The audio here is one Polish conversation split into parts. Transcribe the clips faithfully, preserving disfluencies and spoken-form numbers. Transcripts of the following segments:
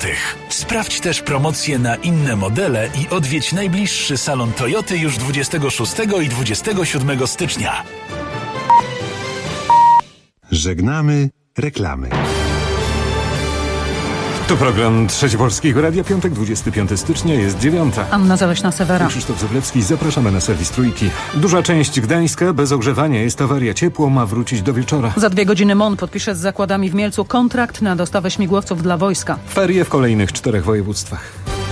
złotych. Sprawdź też promocje na inne modele i odwiedź najbliższy salon Toyoty już dwudziestego szóstego i dwudziestego siódmego stycznia. Żegnamy reklamy. To program Trzeci Polskiego Radia, piątek, dwudziestego piątego stycznia, jest dziewiąta. Anna Zaleśna-Sewera. Krzysztof Zoblewski, zapraszamy na serwis Trójki. Duża część Gdańska bez ogrzewania, jest awaria, ciepło ma wrócić do wieczora. Za dwie godziny M O N podpisze z zakładami w Mielcu kontrakt na dostawę śmigłowców dla wojska. Ferie w kolejnych czterech województwach.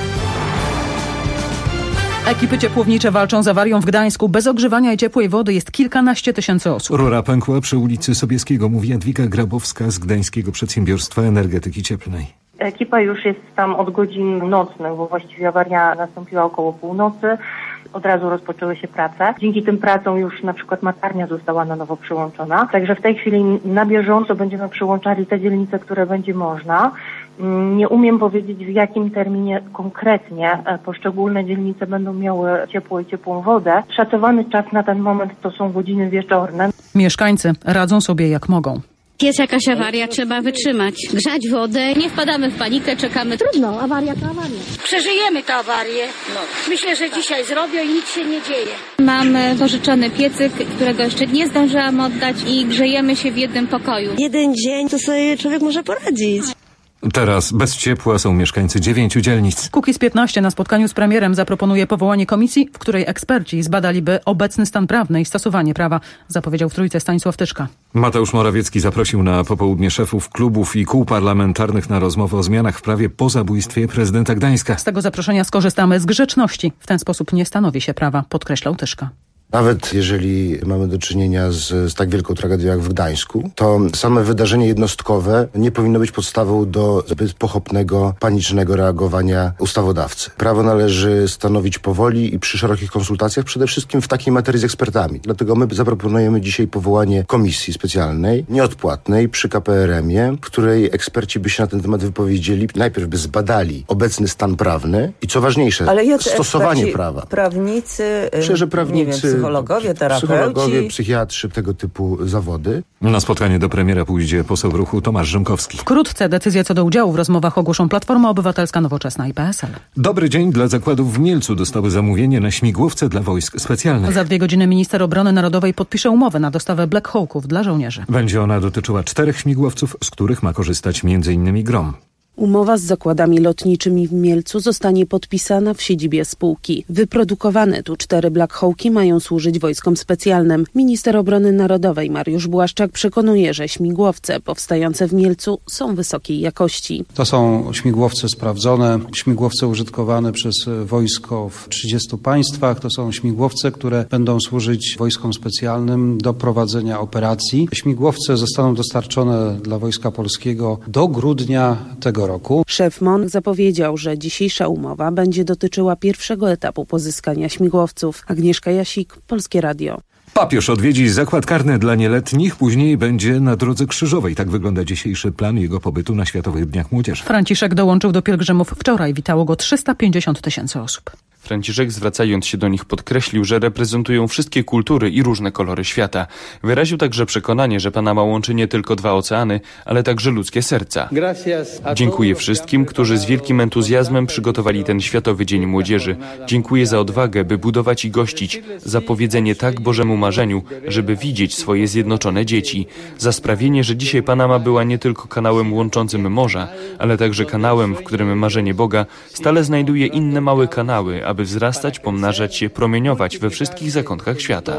Ekipy ciepłownicze walczą z awarią w Gdańsku. Bez ogrzewania i ciepłej wody jest kilkanaście tysięcy osób. Rura pękła przy ulicy Sobieskiego, mówi Jadwiga Grabowska z Gdańskiego Przedsiębiorstwa Energetyki Cieplnej. Ekipa już jest tam od godzin nocnych, bo właściwie awaria nastąpiła około północy. Od razu rozpoczęły się prace. Dzięki tym pracom już na przykład matarnia została na nowo przyłączona. Także w tej chwili na bieżąco będziemy przyłączali te dzielnice, które będzie można. Nie umiem powiedzieć, w jakim terminie konkretnie poszczególne dzielnice będą miały ciepło i ciepłą wodę. Szacowany czas na ten moment to są godziny wieczorne. Mieszkańcy radzą sobie jak mogą. Jest jakaś awaria, trzeba wytrzymać. Grzać wodę, nie wpadamy w panikę, czekamy. Trudno, awaria to awaria. Przeżyjemy tę awarię. No. Myślę, że dzisiaj zrobią i nic się nie dzieje. Mamy pożyczony piecyk, którego jeszcze nie zdążyłam oddać i grzejemy się w jednym pokoju. Jeden dzień to sobie człowiek może poradzić. Teraz bez ciepła są mieszkańcy dziewięciu dzielnic. Kukiz piętnaście na spotkaniu z premierem zaproponuje powołanie komisji, w której eksperci zbadaliby obecny stan prawny i stosowanie prawa, zapowiedział w Trójce Stanisław Tyszka. Mateusz Morawiecki zaprosił na popołudnie szefów klubów i kół parlamentarnych na rozmowę o zmianach w prawie po zabójstwie prezydenta Gdańska. Z tego zaproszenia skorzystamy z grzeczności. W ten sposób nie stanowi się prawa, podkreślał Tyszka. Nawet jeżeli mamy do czynienia z, z tak wielką tragedią jak w Gdańsku, to same wydarzenie jednostkowe nie powinno być podstawą do zbyt pochopnego, panicznego reagowania ustawodawcy. Prawo należy stanowić powoli i przy szerokich konsultacjach, przede wszystkim w takiej materii z ekspertami. Dlatego my zaproponujemy dzisiaj powołanie komisji specjalnej, nieodpłatnej przy K P R M ie, w której eksperci by się na ten temat wypowiedzieli. Najpierw by zbadali obecny stan prawny i co ważniejsze, stosowanie prawa. Prawnicy, Myślę, że prawnicy, nie wiem, psychologowie, terapeuci. Psychologowie, psychiatrzy, tego typu zawody. Na spotkanie do premiera pójdzie poseł ruchu Tomasz Rzymkowski. Wkrótce decyzję co do udziału w rozmowach ogłoszą Platforma Obywatelska, Nowoczesna i P S L. Dobry dzień dla zakładów w Mielcu. Dostały zamówienie na śmigłowce dla wojsk specjalnych. Za dwie godziny minister obrony narodowej podpisze umowę na dostawę Black Hawków dla żołnierzy. Będzie ona dotyczyła czterech śmigłowców, z których ma korzystać między innymi Grom. Umowa z zakładami lotniczymi w Mielcu zostanie podpisana w siedzibie spółki. Wyprodukowane tu cztery Black Hawki mają służyć wojskom specjalnym. Minister obrony narodowej Mariusz Błaszczak przekonuje, że śmigłowce powstające w Mielcu są wysokiej jakości. To są śmigłowce sprawdzone, śmigłowce użytkowane przez wojsko w trzydziestu państwach. To są śmigłowce, które będą służyć wojskom specjalnym do prowadzenia operacji. Śmigłowce zostaną dostarczone dla Wojska Polskiego do grudnia tego roku. Szef M O N zapowiedział, że dzisiejsza umowa będzie dotyczyła pierwszego etapu pozyskania śmigłowców. Agnieszka Jasik, Polskie Radio. Papież odwiedzi zakład karny dla nieletnich, później będzie na Drodze Krzyżowej. Tak wygląda dzisiejszy plan jego pobytu na Światowych Dniach Młodzieży. Franciszek dołączył do pielgrzymów wczoraj. Witało go trzysta pięćdziesiąt tysięcy osób. Franciszek, zwracając się do nich, podkreślił, że reprezentują wszystkie kultury i różne kolory świata. Wyraził także przekonanie, że Panama łączy nie tylko dwa oceany, ale także ludzkie serca. Dziękuję wszystkim, którzy z wielkim entuzjazmem przygotowali ten Światowy Dzień Młodzieży. Dziękuję za odwagę, by budować i gościć, za powiedzenie tak Bożemu marzeniu, żeby widzieć swoje zjednoczone dzieci, za sprawienie, że dzisiaj Panama była nie tylko kanałem łączącym morza, ale także kanałem, w którym marzenie Boga stale znajduje inne małe kanały, aby wzrastać, pomnażać się, promieniować we wszystkich zakątkach świata.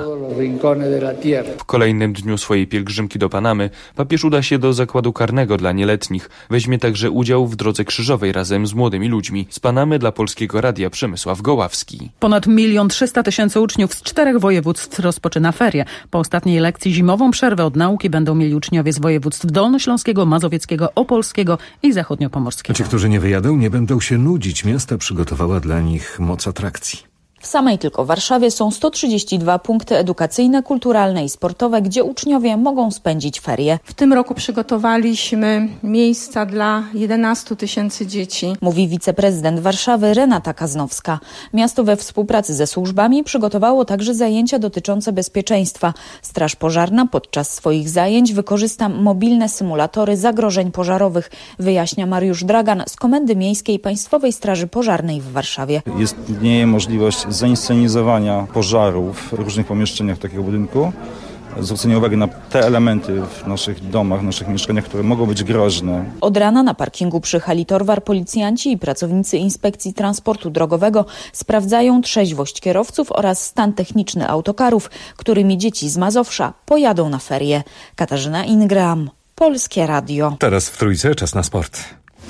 W kolejnym dniu swojej pielgrzymki do Panamy papież uda się do zakładu karnego dla nieletnich. Weźmie także udział w Drodze Krzyżowej razem z młodymi ludźmi. Z Panamy dla Polskiego Radia Przemysław Goławski. Ponad milion trzysta tysięcy uczniów z czterech województw rozpoczyna ferie. Po ostatniej lekcji zimową przerwę od nauki będą mieli uczniowie z województw dolnośląskiego, mazowieckiego, opolskiego i zachodniopomorskiego. Ci, którzy nie wyjadą, nie będą się nudzić. Miasta przygotowała dla nich moc atrakcji. W samej tylko Warszawie są sto trzydzieści dwa punkty edukacyjne, kulturalne i sportowe, gdzie uczniowie mogą spędzić ferie. W tym roku przygotowaliśmy miejsca dla jedenastu tysięcy dzieci. Mówi wiceprezydent Warszawy Renata Kaznowska. Miasto we współpracy ze służbami przygotowało także zajęcia dotyczące bezpieczeństwa. Straż Pożarna podczas swoich zajęć wykorzysta mobilne symulatory zagrożeń pożarowych, wyjaśnia Mariusz Dragan z Komendy Miejskiej Państwowej Straży Pożarnej w Warszawie. Istnieje możliwość zainscenizowania pożarów w różnych pomieszczeniach takiego budynku. Zwrócenie uwagi na te elementy w naszych domach, w naszych mieszkaniach, które mogą być groźne. Od rana na parkingu przy hali Torwar policjanci i pracownicy Inspekcji Transportu Drogowego sprawdzają trzeźwość kierowców oraz stan techniczny autokarów, którymi dzieci z Mazowsza pojadą na ferie. Katarzyna Ingram, Polskie Radio. Teraz w Trójce czas na sport.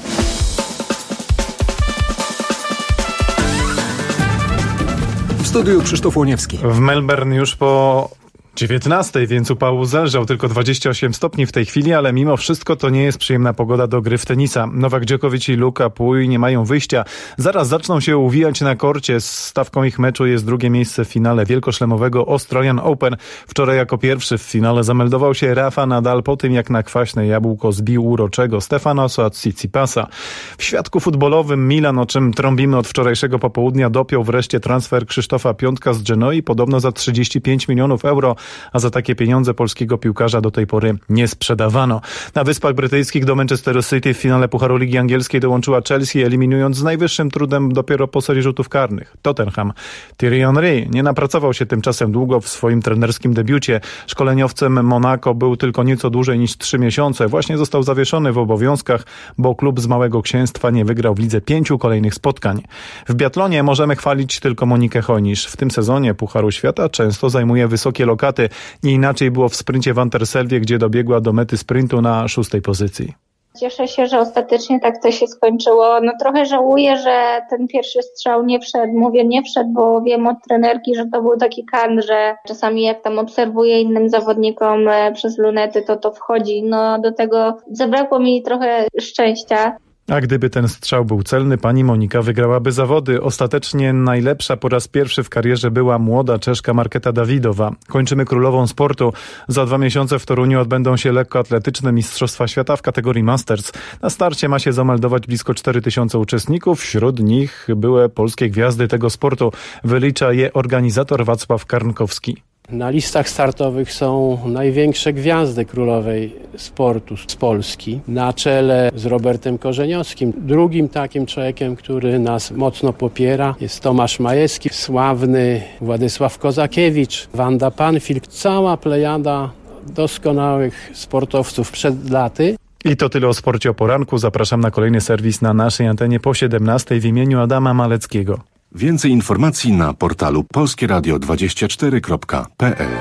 W studiu Krzysztof Łoniewski. W Melbourne już po dziewiętnastej, więc upał zelżał, tylko dwadzieścia osiem stopni w tej chwili, ale mimo wszystko to nie jest przyjemna pogoda do gry w tenisa. Nowak Djokovic i Luka Pouille nie mają wyjścia. Zaraz zaczną się uwijać na korcie. Stawką ich meczu jest drugie miejsce w finale wielkoszlemowego Australian Open. Wczoraj jako pierwszy w finale zameldował się Rafa Nadal po tym, jak na kwaśne jabłko zbił uroczego Stefanosa Tsitsipasa. W świadku futbolowym Milan, o czym trąbimy od wczorajszego popołudnia, dopiął wreszcie transfer Krzysztofa Piątka z Genoi, podobno za trzydzieści pięć milionów euro. A za takie pieniądze polskiego piłkarza do tej pory nie sprzedawano. Na Wyspach Brytyjskich do Manchesteru City w finale Pucharu Ligi Angielskiej dołączyła Chelsea, eliminując z najwyższym trudem dopiero po serii rzutów karnych Tottenham. Thierry Henry nie napracował się tymczasem długo w swoim trenerskim debiucie. Szkoleniowcem Monaco był tylko nieco dłużej niż trzy miesiące. Właśnie został zawieszony w obowiązkach, bo klub z Małego Księstwa nie wygrał w lidze pięciu kolejnych spotkań. W biatlonie możemy chwalić tylko Monikę Hojnisz. W tym sezonie Pucharu Świata często zajmuje wysokie lokaty. Nie inaczej było w sprincie w Anterselwie, gdzie dobiegła do mety sprintu na szóstej pozycji. Cieszę się, że ostatecznie tak to się skończyło. No trochę żałuję, że ten pierwszy strzał nie wszedł. Mówię nie wszedł, bo wiem od trenerki, że to był taki kan, że czasami jak tam obserwuję innym zawodnikom przez lunety, to to wchodzi. No do tego zabrakło mi trochę szczęścia. A gdyby ten strzał był celny, pani Monika wygrałaby zawody. Ostatecznie najlepsza po raz pierwszy w karierze była młoda Czeszka Marketa Dawidowa. Kończymy królową sportu. Za dwa miesiące w Toruniu odbędą się lekkoatletyczne Mistrzostwa Świata w kategorii Masters. Na starcie ma się zameldować blisko cztery tysiące uczestników. Wśród nich były polskie gwiazdy tego sportu. Wylicza je organizator Wacław Karnkowski. Na listach startowych są największe gwiazdy królowej sportu z Polski. Na czele z Robertem Korzeniowskim. Drugim takim człowiekiem, który nas mocno popiera, jest Tomasz Majewski, sławny Władysław Kozakiewicz, Wanda Panfil. Cała plejada doskonałych sportowców przed laty. I to tyle o sporcie o poranku. Zapraszam na kolejny serwis na naszej antenie po siedemnastej w imieniu Adama Maleckiego. Więcej informacji na portalu polskie radio dwadzieścia cztery kropka p l.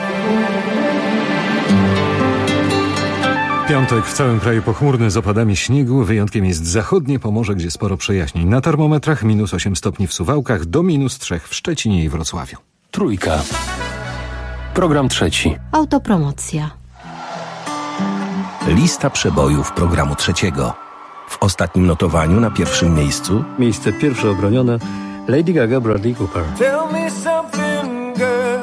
Piątek w całym kraju pochmurny z opadami śniegu. Wyjątkiem jest zachodnie Pomorze, gdzie sporo przejaśnień. Na termometrach minus osiem stopni w Suwałkach, do minus trzy w Szczecinie i Wrocławiu. Trójka. Program trzeci. Autopromocja. Lista przebojów programu trzeciego. W ostatnim notowaniu na pierwszym miejscu miejsce pierwsze obronione Lady Gaga, Bradley Cooper. Tell me something, girl.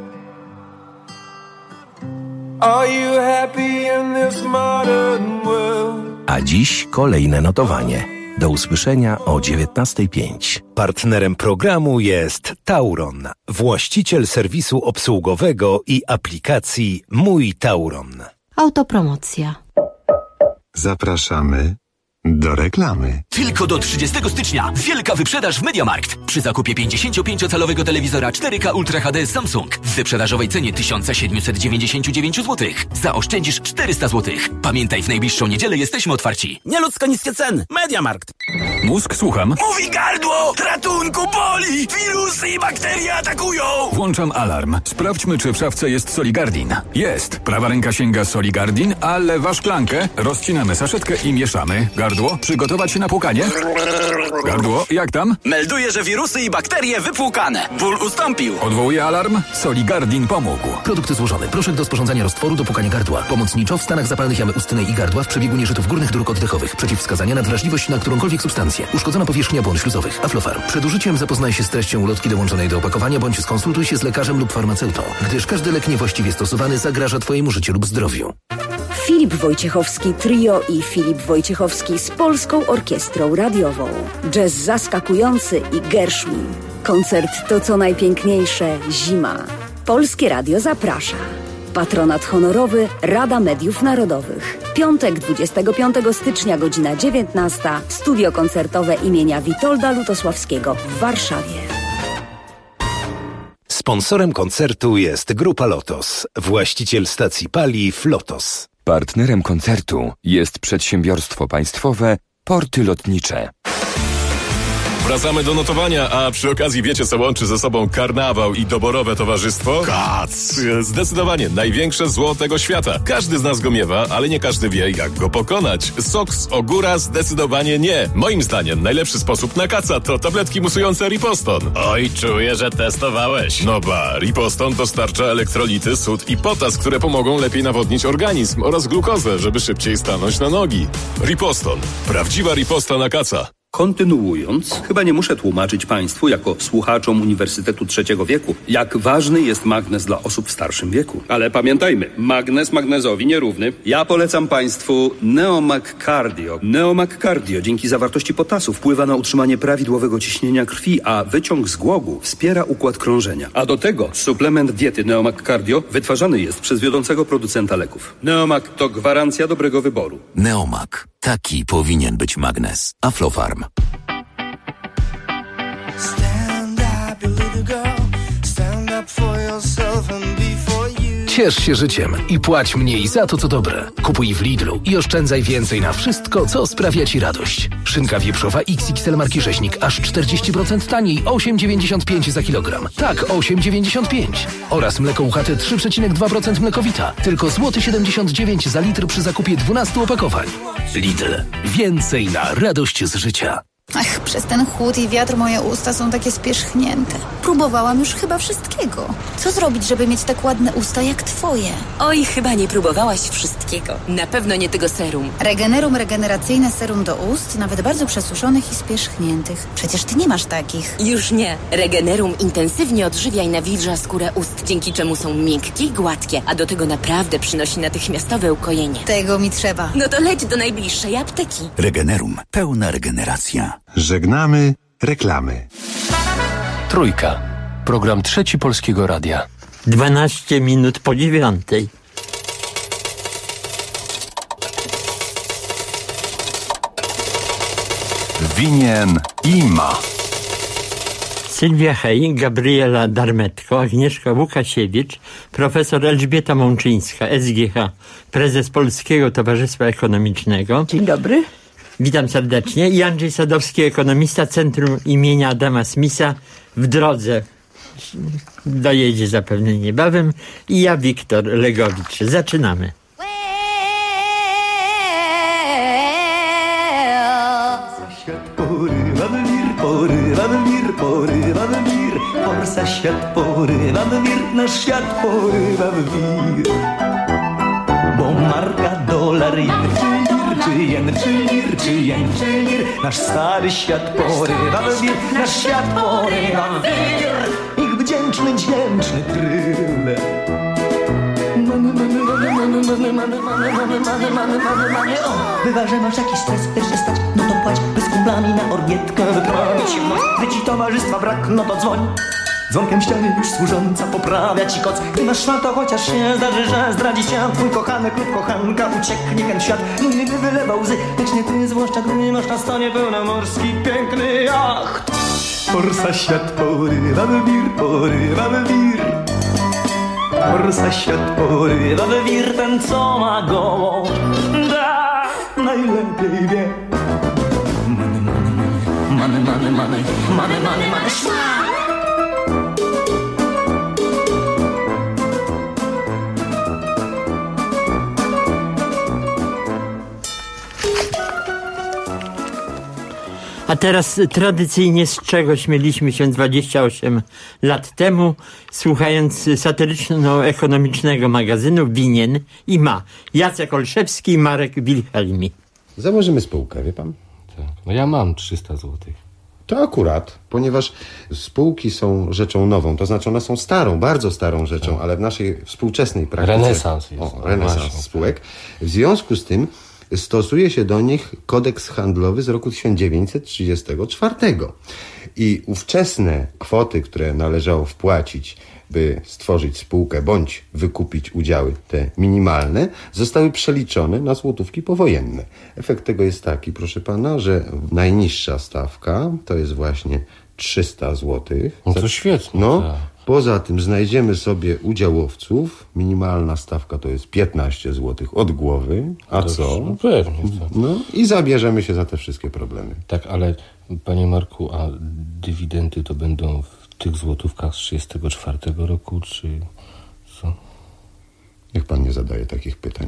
Are you happy in this modern world? A dziś kolejne notowanie. Do usłyszenia o dziewiętnastej pięć. Partnerem programu jest Tauron, właściciel serwisu obsługowego i aplikacji Mój Tauron. Autopromocja. Zapraszamy do reklamy. Tylko do trzydziestego stycznia wielka wyprzedaż w MediaMarkt. Przy zakupie pięćdziesięciopięciocalowego telewizora cztery K Ultra H D Samsung w wyprzedażowej cenie tysiąc siedemset dziewięćdziesiąt dziewięć złotych zaoszczędzisz czterysta złotych. Pamiętaj, w najbliższą niedzielę jesteśmy otwarci. Nieludzko niskie ceny. MediaMarkt. Mózg, słucham. Mówi gardło! Ratunku, boli! Wirusy i bakterie atakują! Włączam alarm. Sprawdźmy, czy w szafce jest Soligardin. Jest. Prawa ręka sięga Soligardin, a lewa szklankę. Rozcinamy saszetkę i mieszamy. Gardło Gardło? Przygotować się na płukanie? Gardło, jak tam? Melduję, że wirusy i bakterie wypłukane. Ból ustąpił. Odwołuję alarm? Soligardin pomógł. Produkt złożony. Proszek do sporządzania roztworu do płukania gardła. Pomoc niczo w stanach zapalnych jamy ustnej i gardła w przebiegu nieżytów górnych dróg oddechowych. Przeciwwskazania na wrażliwość na którąkolwiek substancję. Uszkodzona powierzchnia błon śluzowych. Aflofarm. Przed użyciem zapoznaj się z treścią ulotki dołączonej do opakowania bądź skonsultuj się z lekarzem lub farmaceutą, gdyż każdy lek niewłaściwie stosowany zagraża Twojemu życiu lub zdrowiu. Filip Wojciechowski Trio i Filip Wojciechowski z Polską Orkiestrą Radiową. Jazz zaskakujący i Gershwin. Koncert to co najpiękniejsze zima. Polskie Radio zaprasza. Patronat honorowy Rada Mediów Narodowych. Piątek dwudziestego piątego stycznia, godzina dziewiętnasta. Studio koncertowe imienia Witolda Lutosławskiego w Warszawie. Sponsorem koncertu jest Grupa Lotos, właściciel stacji paliw Lotos. Partnerem koncertu jest przedsiębiorstwo państwowe Porty Lotnicze. Wracamy do notowania, a przy okazji wiecie, co łączy ze sobą karnawał i doborowe towarzystwo? Kac! Zdecydowanie największe zło tego świata. Każdy z nas go miewa, ale nie każdy wie, jak go pokonać. Sok z ogóra zdecydowanie nie. Moim zdaniem najlepszy sposób na kaca to tabletki musujące Riposton. Oj, czuję, że testowałeś. No ba, Riposton dostarcza elektrolity, sód i potas, które pomogą lepiej nawodnić organizm oraz glukozę, żeby szybciej stanąć na nogi. Riposton. Prawdziwa riposta na kaca. Kontynuując, chyba nie muszę tłumaczyć Państwu, jako słuchaczom Uniwersytetu Trzeciego Wieku, jak ważny jest magnez dla osób w starszym wieku. Ale pamiętajmy, magnez magnezowi nierówny. Ja polecam Państwu Neomag Cardio. Neomag Cardio dzięki zawartości potasu wpływa na utrzymanie prawidłowego ciśnienia krwi, a wyciąg z głogu wspiera układ krążenia. A do tego suplement diety Neomag Cardio wytwarzany jest przez wiodącego producenta leków. Neomag to gwarancja dobrego wyboru. Neomag. Taki powinien być magnez. Aflofarm. Ciesz się życiem i płać mniej za to, co dobre. Kupuj w Lidlu i oszczędzaj więcej na wszystko, co sprawia Ci radość. Szynka wieprzowa X X L marki Rzeźnik aż czterdzieści procent taniej, osiem dziewięćdziesiąt pięć za kilogram. Tak, osiem dziewięćdziesiąt pięć. Oraz mleko U H T trzy przecinek dwa procent mlekowita. Tylko złoty siedemdziesiąt dziewięć za litr przy zakupie dwunastu opakowań. Lidl. Więcej na radość z życia. Ach, przez ten chłód i wiatr moje usta są takie spierzchnięte. Próbowałam już chyba wszystkiego. Co zrobić, żeby mieć tak ładne usta jak twoje? Oj, chyba nie próbowałaś wszystkiego. Na pewno nie tego serum. Regenerum regeneracyjne serum do ust, nawet bardzo przesuszonych i spierzchniętych. Przecież ty nie masz takich. Już nie. Regenerum intensywnie odżywia i nawilża skórę ust, dzięki czemu są miękkie i gładkie, a do tego naprawdę przynosi natychmiastowe ukojenie. Tego mi trzeba. No to leć do najbliższej apteki. Regenerum. Pełna regeneracja. Żegnamy reklamy. Trójka. Program Trzeci Polskiego Radia. dwanaście minut po dziewiątej. Winien i ma. Sylwia Hej, Gabriela Darmetko, Agnieszka Łukasiewicz, profesor Elżbieta Mączyńska, S G H, prezes Polskiego Towarzystwa Ekonomicznego. Dzień dobry. Witam serdecznie. I Andrzej Sadowski, ekonomista, Centrum imienia Adama Smitha, w drodze. Dojedzie zapewne niebawem. I ja, Wiktor Legowicz. Zaczynamy. Świat porywa w wir, porywa w wir, porywa w wir. Forsa świat porywa w wir, nasz świat porywa w wir. Bo marka, dolar, jen, czy jen, czy lir, czy jen, czy lir. Nasz stary świat porywa w wir, nasz świat porywa w wir. Ich wdzięczny, dźwięczny tryl. Mamy, mamy, mamy, mamy, mamy, mamy, mamy, mamy, mamy, mamy, mamy, mamy, o! Bywa, że masz jakiś stres, chcesz się stać, no to płać, by z kumplami na orgietkę wyprawić się noc. Gdy ci towarzystwa brak, no to dzwoń. Dzwonkiem ściany już służąca poprawia ci koc. Gdy masz szmal, to chociaż się zdarzy, że zdradzi cię twój kochanek lub kochanka. Ucieknie ten świat, inny by wylewał łzy, lecz nie ty, zwłaszcza gdy masz na stanie pełnomorski piękny jacht. Forsa świat porywa w wir, porywa w wir. Forsa świat porywa w wir, ten co ma gołą, da, najlepiej wie. Many, many, many, many, many, many, many, many, many, szmal. A teraz tradycyjnie z czego śmieliśmy się dwadzieścia osiem lat temu, słuchając satyryczno-ekonomicznego magazynu Winien i Ma. Jacek Olszewski i Marek Wilhelmi. Założymy spółkę, wie pan? Tak. No ja mam trzysta złotych. To akurat, ponieważ spółki są rzeczą nową, to znaczy one są starą, bardzo starą rzeczą, tak. ale w naszej współczesnej praktyce... Renesans jest. O, renesans no spółek. W związku z tym stosuje się do nich kodeks handlowy z roku tysiąc dziewięćset trzydziestego czwartego. I ówczesne kwoty, które należało wpłacić, by stworzyć spółkę bądź wykupić udziały, te minimalne, zostały przeliczone na złotówki powojenne. Efekt tego jest taki, proszę pana, że najniższa stawka to jest właśnie trzysta złotych. No to świetnie. No, tak. Poza tym znajdziemy sobie udziałowców. Minimalna stawka to jest piętnaście złotych od głowy. A to co? No pewnie. Tak. No i zabierzemy się za te wszystkie problemy. Tak, ale panie Marku, a dywidendy to będą w tych złotówkach z trzydziestego czwartego roku, czy co? Niech pan nie zadaje takich pytań.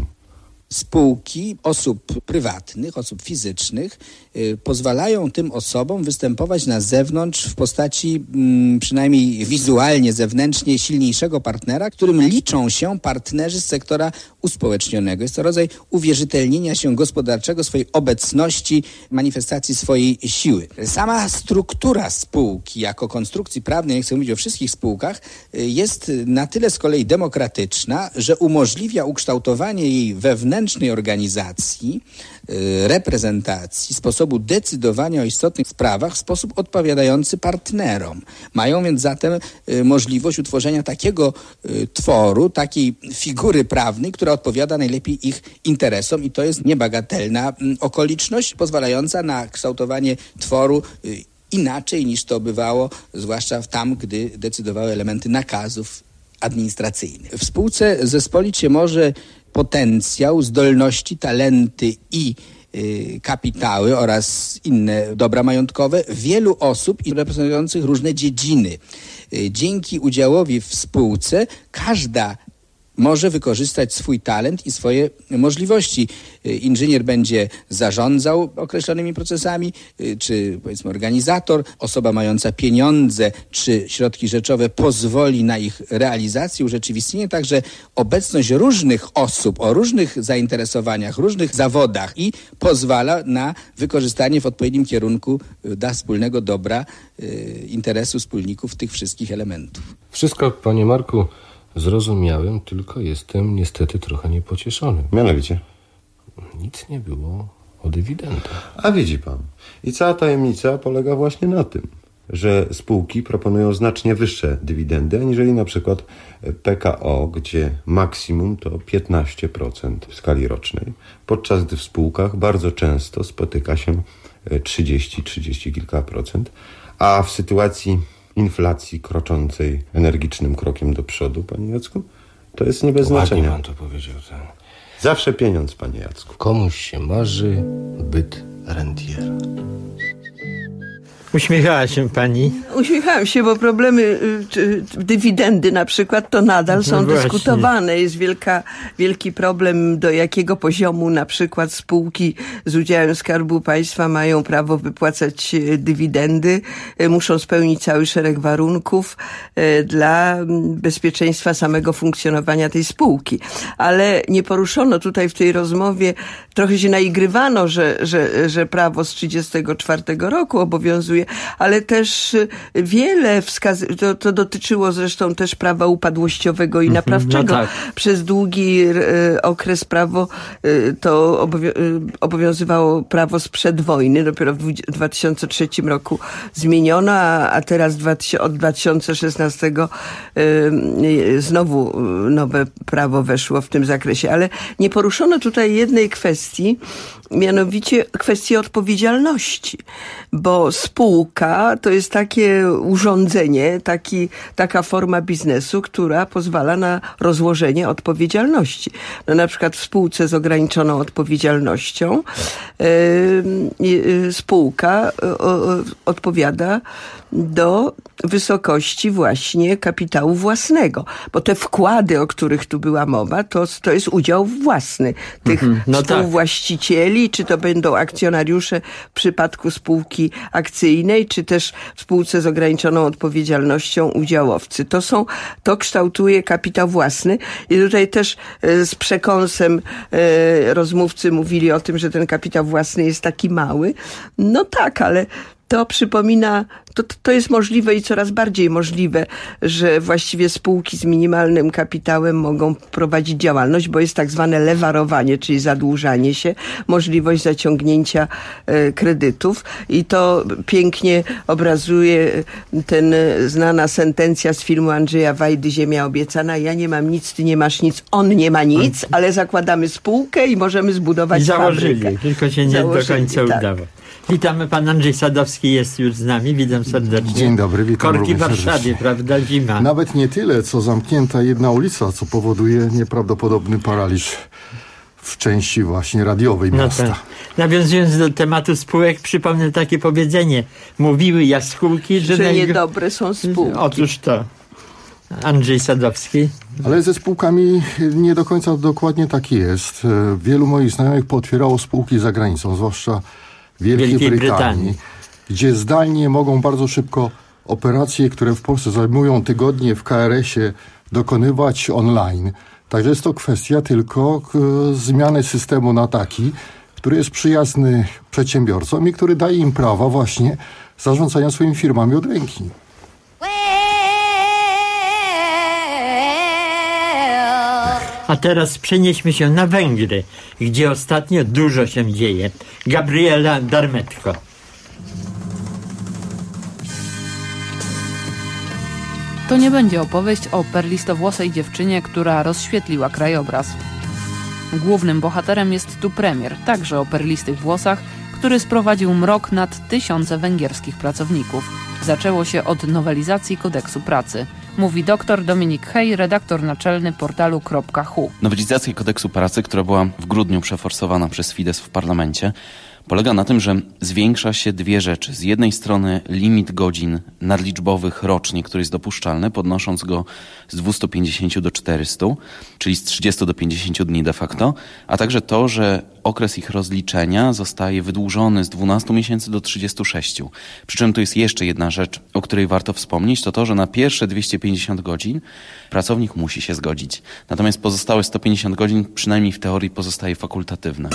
Spółki osób prywatnych, osób fizycznych y, pozwalają tym osobom występować na zewnątrz w postaci mm, przynajmniej wizualnie, zewnętrznie silniejszego partnera, którym liczą się partnerzy z sektora uspołecznionego. Jest to rodzaj uwierzytelnienia się gospodarczego, swojej obecności, manifestacji swojej siły. Sama struktura spółki jako konstrukcji prawnej, nie chcę mówić o wszystkich spółkach, y, jest na tyle z kolei demokratyczna, że umożliwia ukształtowanie jej wewnętrznej organizacji, reprezentacji, sposobu decydowania o istotnych sprawach w sposób odpowiadający partnerom. Mają więc zatem możliwość utworzenia takiego tworu, takiej figury prawnej, która odpowiada najlepiej ich interesom i to jest niebagatelna okoliczność pozwalająca na kształtowanie tworu inaczej niż to bywało, zwłaszcza tam, gdy decydowały elementy nakazów administracyjnych. W spółce zespolić się może potencjał, zdolności, talenty i y, kapitały oraz inne dobra majątkowe wielu osób i reprezentujących różne dziedziny. Y, dzięki udziałowi w spółce każda może wykorzystać swój talent i swoje możliwości. Inżynier będzie zarządzał określonymi procesami, czy powiedzmy organizator, osoba mająca pieniądze czy środki rzeczowe pozwoli na ich realizację, urzeczywistnienie, także obecność różnych osób o różnych zainteresowaniach, różnych zawodach i pozwala na wykorzystanie w odpowiednim kierunku dla wspólnego dobra interesu wspólników tych wszystkich elementów. Wszystko, panie Marku, zrozumiałem, tylko jestem niestety trochę niepocieszony. Mianowicie? Nic nie było o dywidendach. A widzi pan. I cała tajemnica polega właśnie na tym, że spółki proponują znacznie wyższe dywidendy, aniżeli na przykład P K O, gdzie maksimum to piętnaście procent w skali rocznej, podczas gdy w spółkach bardzo często spotyka się trzydzieści, trzydzieści kilka procent, a w sytuacji inflacji kroczącej energicznym krokiem do przodu, panie Jacku, to jest nie bez Ładnie znaczenia. pan to powiedział, tak. Zawsze pieniądz, panie Jacku. Komuś się marzy byt rentiera. Uśmiechała się pani? Uśmiechałam się, bo problemy y, dywidendy na przykład to nadal są no dyskutowane. Jest wielka, wielki problem, do jakiego poziomu na przykład spółki z udziałem Skarbu Państwa mają prawo wypłacać dywidendy. Muszą spełnić cały szereg warunków y, dla bezpieczeństwa samego funkcjonowania tej spółki. Ale nie poruszono tutaj w tej rozmowie, trochę się naigrywano, że, że, że prawo z trzydziestego czwartego roku obowiązuje, ale też wiele wskazów, to, to dotyczyło zresztą też prawa upadłościowego i naprawczego. No tak. Przez długi y, okres prawo y, to obowią- y, obowiązywało prawo sprzed wojny, dopiero w dwa tysiące trzecim roku zmieniono, a, a teraz dwa, od dwa tysiące szesnastego y, y, znowu nowe prawo weszło w tym zakresie. Ale nie poruszono tutaj jednej kwestii, mianowicie kwestii odpowiedzialności, bo spółka to jest takie urządzenie, taki, taka forma biznesu, która pozwala na rozłożenie odpowiedzialności. No, na przykład w spółce z ograniczoną odpowiedzialnością yy, yy, spółka yy, odpowiada do wysokości właśnie kapitału własnego, bo te wkłady, o których tu była mowa, to, to jest udział własny tych mhm. no współwłaszczycieli. właścicieli, czy to będą akcjonariusze w przypadku spółki akcyjnej, czy też w spółce z ograniczoną odpowiedzialnością udziałowcy. To są, to kształtuje kapitał własny i tutaj też z przekąsem rozmówcy mówili o tym, że ten kapitał własny jest taki mały. No tak, ale to przypomina, to, to jest możliwe i coraz bardziej możliwe, że właściwie spółki z minimalnym kapitałem mogą prowadzić działalność, bo jest tak zwane lewarowanie, czyli zadłużanie się, możliwość zaciągnięcia e, kredytów i to pięknie obrazuje ten znana sentencja z filmu Andrzeja Wajdy Ziemia obiecana. Ja nie mam nic, ty nie masz nic, on nie ma nic, ale zakładamy spółkę i możemy zbudować I założyli, fabrykę. tylko się nie założyli, do końca tak. udało. Witamy, pan Andrzej Sadowski jest już z nami, witam serdecznie. Dzień dobry, witam. Korki w Warszawie, serdecznie. Prawda, zima. Nawet nie tyle, co zamknięta jedna ulica, co powoduje nieprawdopodobny paraliż w części właśnie radiowej miasta. No tak. Nawiązując do tematu spółek, przypomnę takie powiedzenie. Mówiły jaskółki, że, że najg... niedobre są spółki. Otóż to. Andrzej Sadowski. Ale ze spółkami nie do końca dokładnie tak jest. Wielu moich znajomych pootwierało spółki za granicą, zwłaszcza w Wielkiej, Wielkiej Brytanii, Brytanii, gdzie zdalnie mogą bardzo szybko operacje, które w Polsce zajmują tygodnie w K R S-ie, dokonywać online. Także jest to kwestia tylko zmiany systemu na taki, który jest przyjazny przedsiębiorcom i który daje im prawa właśnie zarządzania swoimi firmami od ręki. A teraz przenieśmy się na Węgry, gdzie ostatnio dużo się dzieje. Gabriela Darmetko. To nie będzie opowieść o perlistowłosej dziewczynie, która rozświetliła krajobraz. Głównym bohaterem jest tu premier, także o perlistych włosach, który sprowadził mrok nad tysiące węgierskich pracowników. Zaczęło się od nowelizacji kodeksu pracy. Mówi dr Dominik Hej, redaktor naczelny portalu .hu. Nowelizacja kodeksu pracy, która była w grudniu przeforsowana przez Fidesz w parlamencie, polega na tym, że zwiększa się dwie rzeczy. Z jednej strony limit godzin nadliczbowych rocznie, który jest dopuszczalny, podnosząc go z dwieście pięćdziesiąt do czterystu, czyli z trzydziestu do pięćdziesięciu dni de facto, a także to, że okres ich rozliczenia zostaje wydłużony z dwunastu miesięcy do trzydziestu sześciu. Przy czym tu jest jeszcze jedna rzecz, o której warto wspomnieć, to to, że na pierwsze dwieście pięćdziesiąt godzin pracownik musi się zgodzić. Natomiast pozostałe sto pięćdziesiąt godzin, przynajmniej w teorii, pozostaje fakultatywne.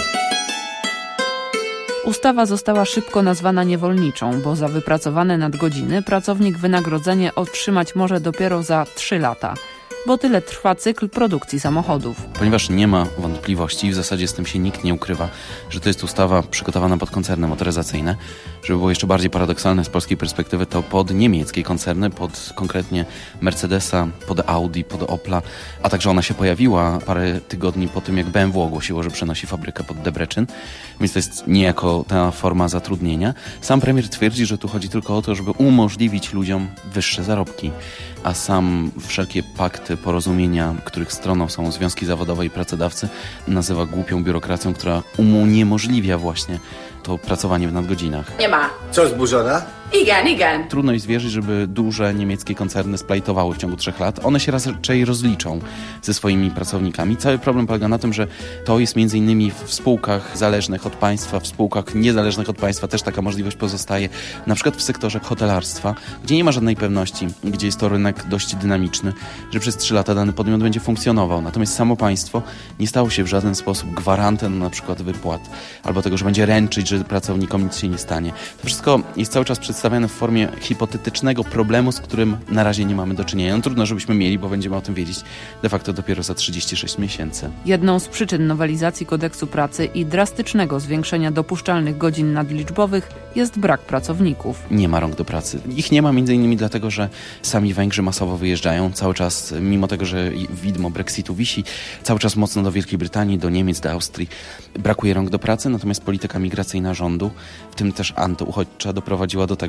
Ustawa została szybko nazwana niewolniczą, bo za wypracowane nadgodziny pracownik wynagrodzenie otrzymać może dopiero za trzy lata. Bo tyle trwa cykl produkcji samochodów. Ponieważ nie ma wątpliwości, w zasadzie z tym się nikt nie ukrywa, że to jest ustawa przygotowana pod koncerny motoryzacyjne. Żeby było jeszcze bardziej paradoksalne z polskiej perspektywy, to pod niemieckie koncerny, pod konkretnie Mercedesa, pod Audi, pod Opla, a także ona się pojawiła parę tygodni po tym, jak B M W ogłosiło, że przenosi fabrykę pod Debrecen, więc to jest niejako ta forma zatrudnienia. Sam premier twierdzi, że tu chodzi tylko o to, żeby umożliwić ludziom wyższe zarobki, a sam wszelkie pakty, porozumienia, których stroną są związki zawodowe i pracodawcy, nazywa głupią biurokracją, która uniemożliwia właśnie to pracowanie w nadgodzinach. Nie ma. Co, zburzona? Igen, igen. Trudno jest wierzyć, żeby duże niemieckie koncerny splajtowały w ciągu trzech lat. One się raczej rozliczą ze swoimi pracownikami. Cały problem polega na tym, że to jest między innymi w spółkach zależnych od państwa, w spółkach niezależnych od państwa też taka możliwość pozostaje. Na przykład w sektorze hotelarstwa, gdzie nie ma żadnej pewności, gdzie jest to rynek dość dynamiczny, że przez trzy lata dany podmiot będzie funkcjonował. Natomiast samo państwo nie stało się w żaden sposób gwarantem na przykład wypłat, albo tego, że będzie ręczyć, że pracownikom nic się nie stanie. To wszystko jest cały czas przedstawiane w formie hipotetycznego problemu, z którym na razie nie mamy do czynienia. No trudno, żebyśmy mieli, bo będziemy o tym wiedzieć de facto dopiero za trzydzieści sześć miesięcy. Jedną z przyczyn nowelizacji kodeksu pracy i drastycznego zwiększenia dopuszczalnych godzin nadliczbowych jest brak pracowników. Nie ma rąk do pracy. Ich nie ma między innymi dlatego, że sami Węgrzy masowo wyjeżdżają cały czas, mimo tego, że widmo Brexitu wisi, cały czas mocno do Wielkiej Brytanii, do Niemiec, do Austrii. Brakuje rąk do pracy, natomiast polityka migracyjna rządu, w tym też antyuchodźcza, doprowadziła do tego,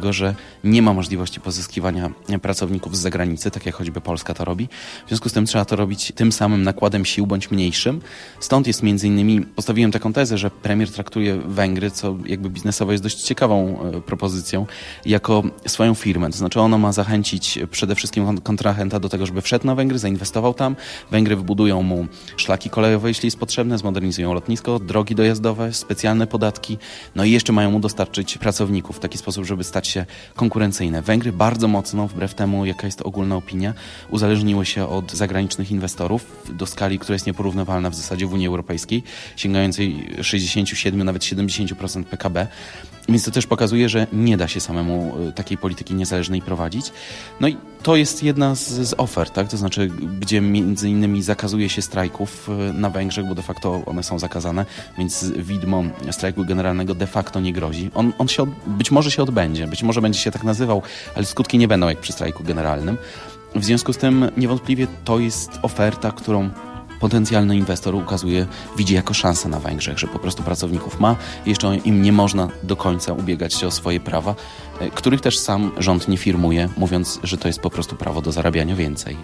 tego, że nie ma możliwości pozyskiwania pracowników z zagranicy, tak jak choćby Polska to robi. W związku z tym trzeba to robić tym samym nakładem sił bądź mniejszym. Stąd jest między innymi, postawiłem taką tezę, że premier traktuje Węgry, co jakby biznesowo jest dość ciekawą e, propozycją, jako swoją firmę. To znaczy ono ma zachęcić przede wszystkim kontrahenta do tego, żeby wszedł na Węgry, zainwestował tam. Węgry wybudują mu szlaki kolejowe, jeśli jest potrzebne, zmodernizują lotnisko, drogi dojazdowe, specjalne podatki, no i jeszcze mają mu dostarczyć pracowników w taki sposób, żeby stać się konkurencyjne. Węgry bardzo mocno, wbrew temu, jaka jest ogólna opinia, uzależniły się od zagranicznych inwestorów do skali, która jest nieporównywalna w zasadzie w Unii Europejskiej, sięgającej sześćdziesiąt siedem, nawet siedemdziesiąt procent P K B. Więc to też pokazuje, że nie da się samemu takiej polityki niezależnej prowadzić. No i to jest jedna z, z ofert, tak? To znaczy, gdzie między innymi zakazuje się strajków na Węgrzech, bo de facto one są zakazane, więc widmo strajku generalnego de facto nie grozi. On, on się od, być może się odbędzie, być może będzie się tak nazywał, ale skutki nie będą jak przy strajku generalnym. W związku z tym niewątpliwie to jest oferta, którą potencjalny inwestor ukazuje, widzi jako szansę na Węgrzech, że po prostu pracowników ma i jeszcze im nie można do końca ubiegać się o swoje prawa, których też sam rząd nie firmuje, mówiąc, że to jest po prostu prawo do zarabiania więcej.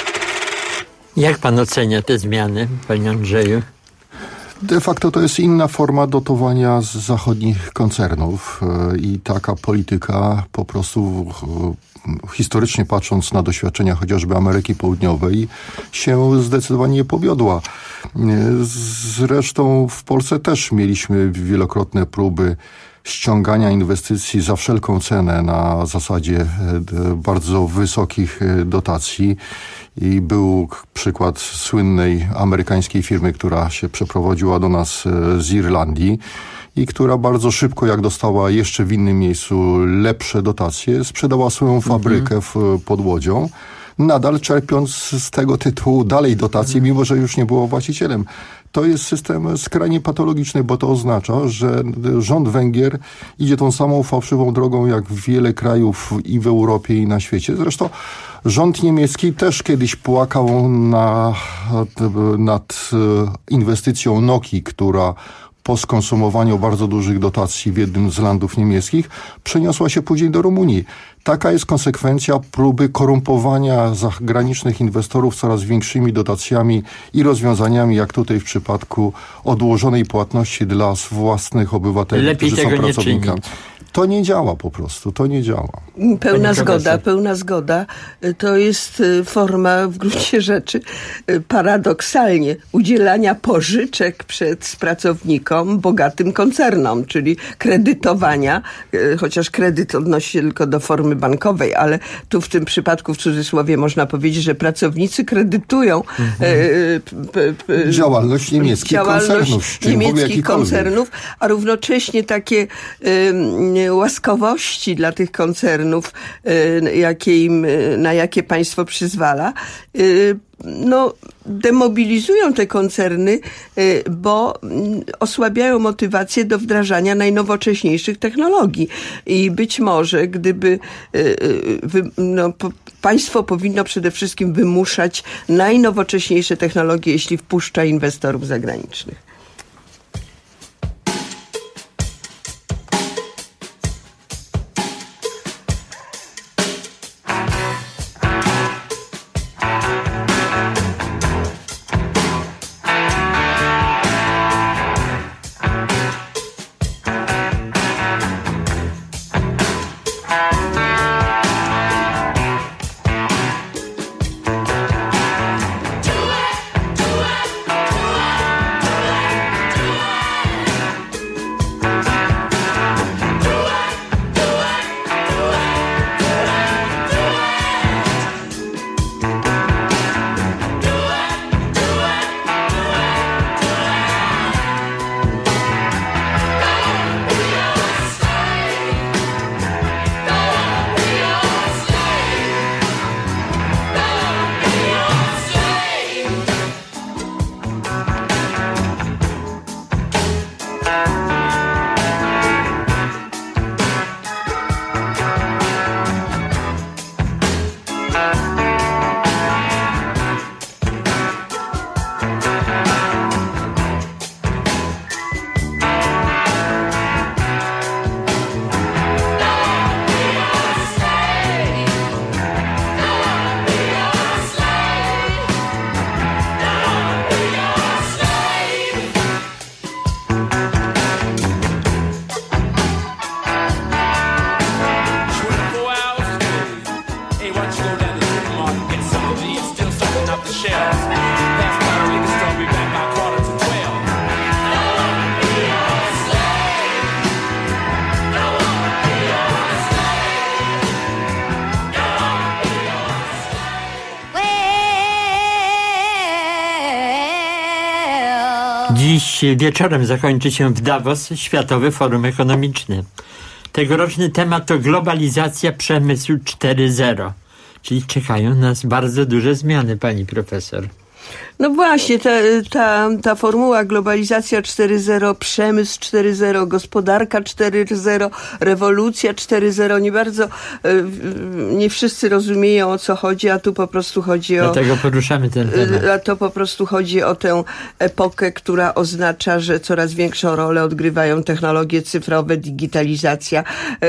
Jak pan ocenia te zmiany, panie Andrzeju? De facto to jest inna forma dotowania z zachodnich koncernów i taka polityka po prostu historycznie patrząc na doświadczenia chociażby Ameryki Południowej się zdecydowanie nie powiodła. Zresztą w Polsce też mieliśmy wielokrotne próby ściągania inwestycji za wszelką cenę na zasadzie bardzo wysokich dotacji. I był przykład słynnej amerykańskiej firmy, która się przeprowadziła do nas z Irlandii i która bardzo szybko, jak dostała jeszcze w innym miejscu lepsze dotacje, sprzedała swoją fabrykę w, pod Łodzią, nadal czerpiąc z tego tytułu dalej dotacje, mimo że już nie było właścicielem. To jest system skrajnie patologiczny, bo to oznacza, że rząd Węgier idzie tą samą fałszywą drogą jak wiele krajów i w Europie, i na świecie. Zresztą rząd niemiecki też kiedyś płakał na, nad inwestycją Nokii, która po skonsumowaniu bardzo dużych dotacji w jednym z landów niemieckich przeniosła się później do Rumunii. Taka jest konsekwencja próby korumpowania zagranicznych inwestorów coraz większymi dotacjami i rozwiązaniami, jak tutaj w przypadku odłożonej płatności dla własnych obywateli, lepiej którzy tego są pracownikami. Nie To nie działa po prostu, to nie działa. Pełna zgoda, pełna zgoda. To jest forma w gruncie rzeczy paradoksalnie udzielania pożyczek przez pracownikom bogatym koncernom, czyli kredytowania, chociaż kredyt odnosi się tylko do formy bankowej, ale tu w tym przypadku w cudzysłowie można powiedzieć, że pracownicy kredytują mhm. p, p, działalność niemieckich działalność koncernów, niemieckich koncernów, a równocześnie takie y, łaskowości dla tych koncernów, jakie im, na jakie państwo przyzwala, no, demobilizują te koncerny, bo osłabiają motywację do wdrażania najnowocześniejszych technologii. I być może, gdyby no, państwo powinno przede wszystkim wymuszać najnowocześniejsze technologie, jeśli wpuszcza inwestorów zagranicznych. Dziś wieczorem zakończy się w Davos Światowy Forum Ekonomiczne. Tegoroczny temat to globalizacja przemysłu cztery zero. Czyli czekają nas bardzo duże zmiany, pani profesor. No właśnie, ta, ta, ta formuła globalizacja cztery zero, przemysł cztery zero, gospodarka cztery zero, rewolucja cztery zero, nie bardzo, nie wszyscy rozumieją, o co chodzi, a tu po prostu chodzi o... Dlatego poruszamy ten temat. A to po prostu chodzi o tę epokę, która oznacza, że coraz większą rolę odgrywają technologie cyfrowe, digitalizacja,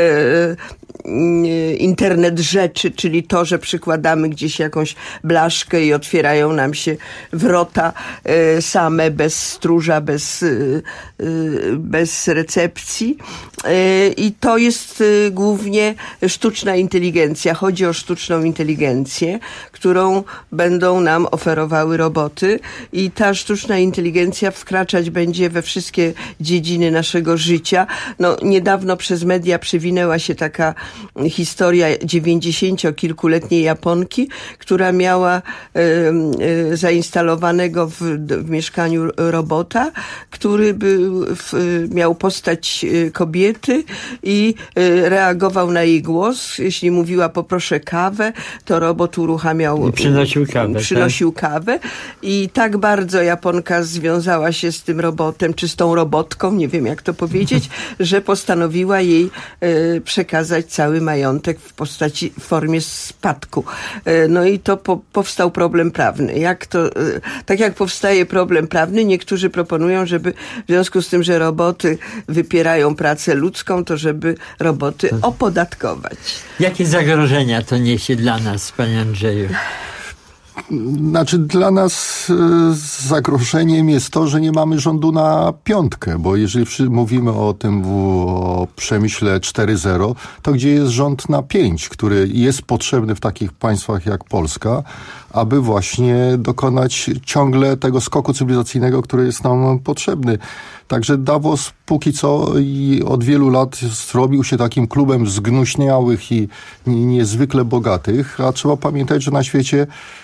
internet rzeczy, czyli to, że przykładamy gdzieś jakąś blaszkę i otwierają nam się wrota y, same, bez stróża, bez, y, y, bez recepcji. Y, I to jest y, głównie sztuczna inteligencja. Chodzi o sztuczną inteligencję, którą będą nam oferowały roboty i ta sztuczna inteligencja wkraczać będzie we wszystkie dziedziny naszego życia. No, niedawno przez media przewinęła się taka historia dziewięćdziesięciokilkuletniej Japonki, która miała y, y, zainstalowanego w, w mieszkaniu robota, który był, w, miał postać kobiety i y, reagował na jej głos. Jeśli mówiła poproszę kawę, to robot uruchamiał... I przynosił kawę. Przynosił tak? kawę i tak bardzo Japonka związała się z tym robotem, czy z tą robotką, nie wiem jak to powiedzieć, że postanowiła jej y, przekazać cały majątek w postaci, w formie spadku. Y, no i to po, powstał problem prawny. Jak to, y, tak jak powstaje problem prawny, niektórzy proponują, żeby w związku z tym, że roboty wypierają pracę ludzką, to żeby roboty opodatkować. Jakie zagrożenia to niesie dla nas, panie Andrzeju? Znaczy dla nas e, zagrożeniem jest to, że nie mamy rządu na piątkę, bo jeżeli mówimy o tym w, o przemyśle cztery zero, to gdzie jest rząd na pięć, który jest potrzebny w takich państwach jak Polska, aby właśnie dokonać ciągle tego skoku cywilizacyjnego, który jest nam potrzebny. Także Davos póki co i od wielu lat zrobił się takim klubem zgnuśniałych i niezwykle bogatych, a trzeba pamiętać, że na świecie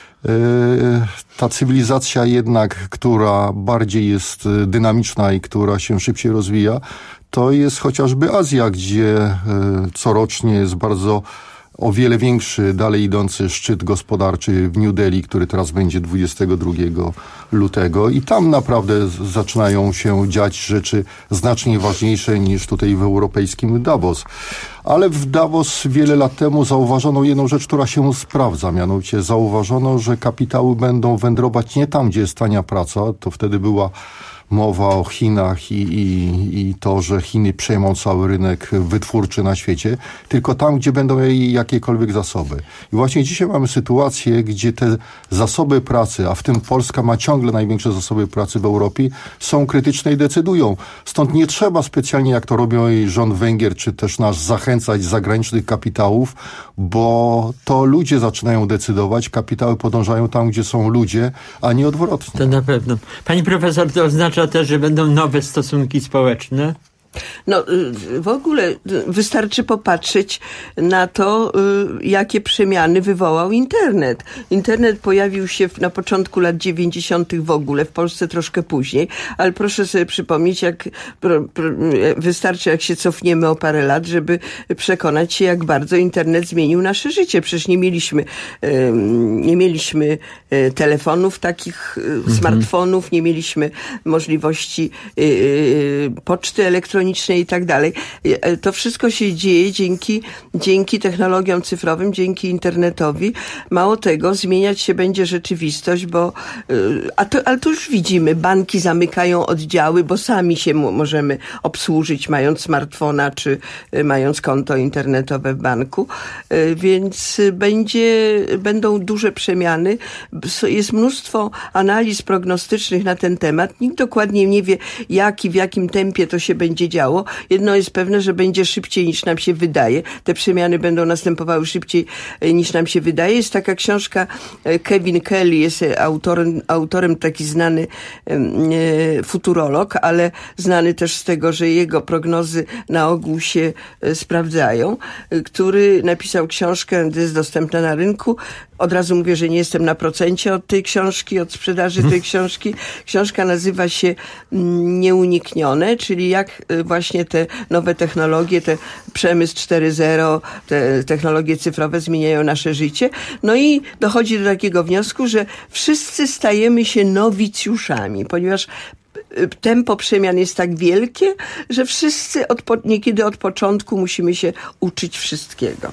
ta cywilizacja jednak, która bardziej jest dynamiczna i która się szybciej rozwija, to jest chociażby Azja, gdzie corocznie jest bardzo o wiele większy, dalej idący szczyt gospodarczy w New Delhi, który teraz będzie dwudziestego drugiego lutego i tam naprawdę zaczynają się dziać rzeczy znacznie ważniejsze niż tutaj w europejskim Davos. Ale w Davos wiele lat temu zauważono jedną rzecz, która się sprawdza, mianowicie zauważono, że kapitały będą wędrować nie tam, gdzie jest tania praca, to wtedy była mowa o Chinach i, i, i to, że Chiny przejmą cały rynek wytwórczy na świecie, tylko tam, gdzie będą mieli jakiekolwiek zasoby. I właśnie dzisiaj mamy sytuację, gdzie te zasoby pracy, a w tym Polska ma ciągle największe zasoby pracy w Europie, są krytyczne i decydują. Stąd nie trzeba specjalnie, jak to robią jej rząd Węgier, czy też nas zachęcać zagranicznych kapitałów, bo to ludzie zaczynają decydować, kapitały podążają tam, gdzie są ludzie, a nie odwrotnie. To na pewno. Pani profesor, to oznacza też, że będą nowe stosunki społeczne? No, w ogóle wystarczy popatrzeć na to, jakie przemiany wywołał internet. Internet pojawił się na początku lat dziewięćdziesiątych w ogóle, w Polsce troszkę później, ale proszę sobie przypomnieć, jak wystarczy, jak się cofniemy o parę lat, żeby przekonać się, jak bardzo internet zmienił nasze życie. Przecież nie mieliśmy, nie mieliśmy telefonów takich, mhm. smartfonów, nie mieliśmy możliwości poczty elektronicznej, i tak dalej. To wszystko się dzieje dzięki, dzięki technologiom cyfrowym, dzięki internetowi. Mało tego, zmieniać się będzie rzeczywistość, bo a to, ale to już widzimy, banki zamykają oddziały, bo sami się możemy obsłużyć, mając smartfona, czy mając konto internetowe w banku. Więc będzie, będą duże przemiany. Jest mnóstwo analiz prognostycznych na ten temat. Nikt dokładnie nie wie, jak i w jakim tempie to się będzie działo. Jedno jest pewne, że będzie szybciej niż nam się wydaje. Te przemiany będą następowały szybciej niż nam się wydaje. Jest taka książka, Kevin Kelly jest autorem, autorem taki znany e, futurolog, ale znany też z tego, że jego prognozy na ogół się e, sprawdzają, e, który napisał książkę, jest dostępna na rynku. Od razu mówię, że nie jestem na procencie od tej książki, od sprzedaży tej książki. Książka nazywa się Nieuniknione, czyli jak właśnie te nowe technologie, te przemysł cztery zero, te technologie cyfrowe zmieniają nasze życie. No i dochodzi do takiego wniosku, że wszyscy stajemy się nowicjuszami, ponieważ tempo przemian jest tak wielkie, że wszyscy od, niekiedy od początku musimy się uczyć wszystkiego.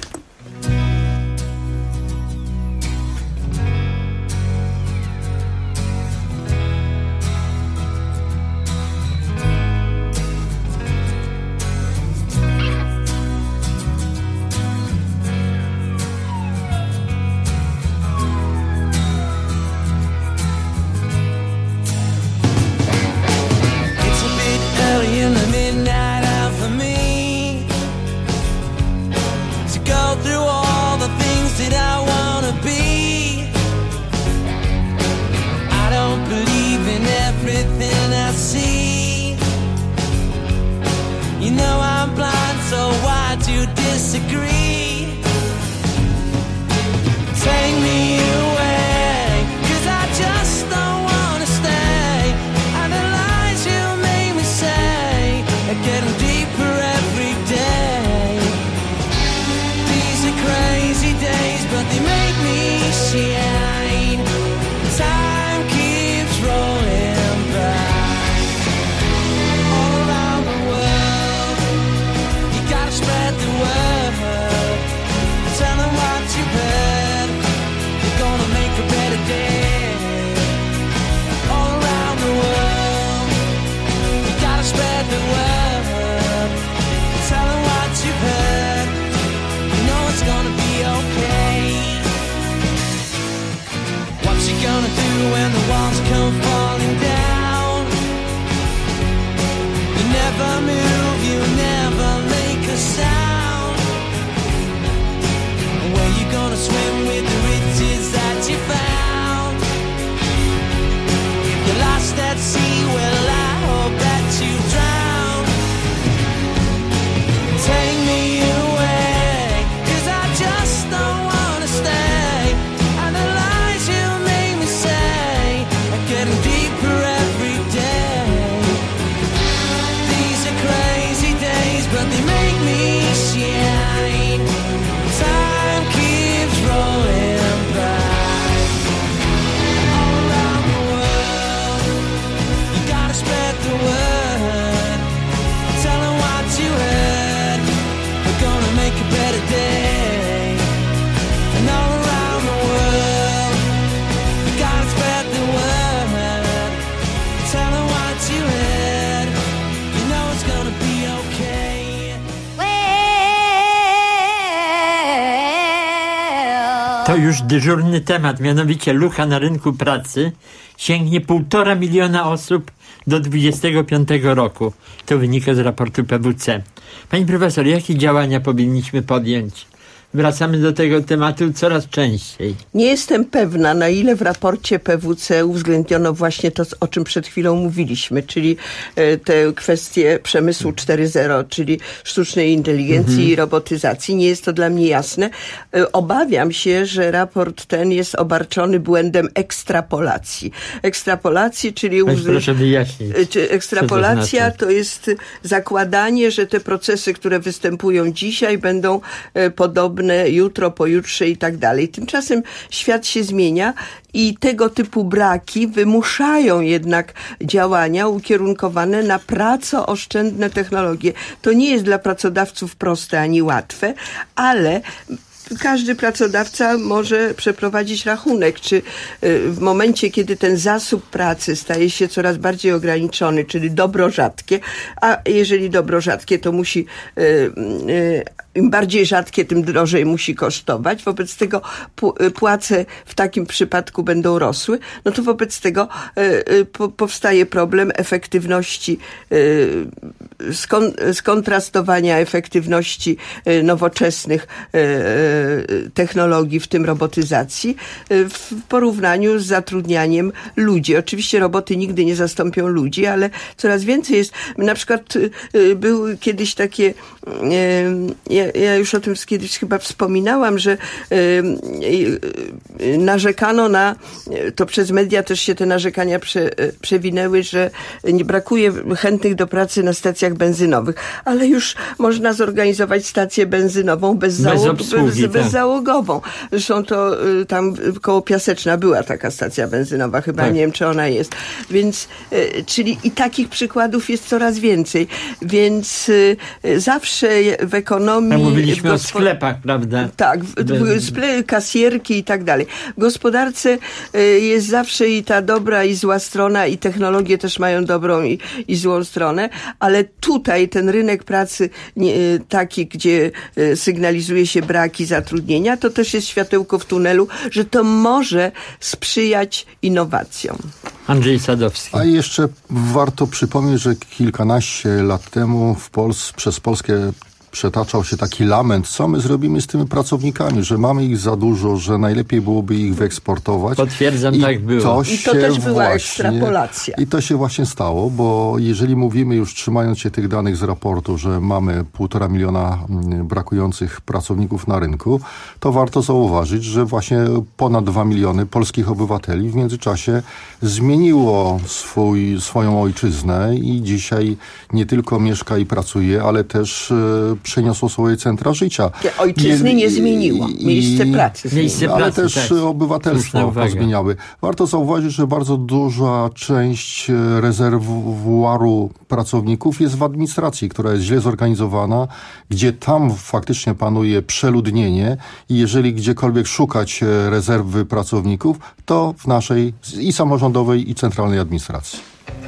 To już dyżurny temat, mianowicie luka na rynku pracy sięgnie półtora miliona osób do dwudziestego piątego roku. To wynika z raportu P W C. Pani profesor, jakie działania powinniśmy podjąć? Wracamy do tego tematu coraz częściej. Nie jestem pewna, na ile w raporcie P W C uwzględniono właśnie to, o czym przed chwilą mówiliśmy, czyli te kwestie przemysłu cztery zero, czyli sztucznej inteligencji mhm. i robotyzacji. Nie jest to dla mnie jasne. Obawiam się, że raport ten jest obarczony błędem ekstrapolacji. Ekstrapolacji, czyli... Weź proszę wyjaśnić. Czy ekstrapolacja to, znaczy? to jest zakładanie, że te procesy, które występują dzisiaj, będą podobne jutro, pojutrze i tak dalej. Tymczasem świat się zmienia i tego typu braki wymuszają jednak działania ukierunkowane na pracooszczędne technologie. To nie jest dla pracodawców proste ani łatwe, ale każdy pracodawca może przeprowadzić rachunek, czy w momencie, kiedy ten zasób pracy staje się coraz bardziej ograniczony, czyli dobro rzadkie, a jeżeli dobro rzadkie, to musi im bardziej rzadkie, tym drożej musi kosztować. Wobec tego płace w takim przypadku będą rosły. No to wobec tego powstaje problem efektywności, skontrastowania efektywności nowoczesnych technologii, w tym robotyzacji, w porównaniu z zatrudnianiem ludzi. Oczywiście roboty nigdy nie zastąpią ludzi, ale coraz więcej jest. Na przykład były kiedyś takie, ja, ja już o tym kiedyś chyba wspominałam, że narzekano na, to przez media też się te narzekania prze, przewinęły, że nie brakuje chętnych do pracy na stacjach benzynowych, ale już można zorganizować stację benzynową bez, bez załog, obsługi, bez, tak. bezzałogową. Zresztą to tam koło Piaseczna była taka stacja benzynowa, chyba tak. Nie wiem, czy ona jest. Więc, czyli i takich przykładów jest coraz więcej. Więc zawsze w ekonomii... Tak mówiliśmy w o sklepach, prawda? Tak, w, w, kasjerki i tak dalej. W gospodarce jest zawsze i ta dobra i zła strona, i technologie też mają dobrą i, i złą stronę, ale tutaj ten rynek pracy nie, taki, gdzie sygnalizuje się braki zatrudnienia, to też jest światełko w tunelu, że to może sprzyjać innowacjom. Andrzej Sadowski. A jeszcze warto przypomnieć, że kilkanaście lat temu w Pols- przez Polskę przetaczał się taki lament, co my zrobimy z tymi pracownikami, że mamy ich za dużo, że najlepiej byłoby ich wyeksportować. Potwierdzam, I tak było. To I to się też była właśnie, ekstrapolacja. I to się właśnie stało, bo jeżeli mówimy już, trzymając się tych danych z raportu, że mamy półtora miliona brakujących pracowników na rynku, to warto zauważyć, że właśnie ponad dwa miliony polskich obywateli w międzyczasie zmieniło swój, swoją ojczyznę i dzisiaj nie tylko mieszka i pracuje, ale też przeniosło swoje centra życia. Ojczyzny nie, nie zmieniło. Miejsce i, pracy. Miejsce ale pracy, też tak. obywatelstwo pozmieniały. Warto zauważyć, że bardzo duża część rezerwuaru pracowników jest w administracji, która jest źle zorganizowana, gdzie tam faktycznie panuje przeludnienie i jeżeli gdziekolwiek szukać rezerwy pracowników, to w naszej i samorządowej, i centralnej administracji.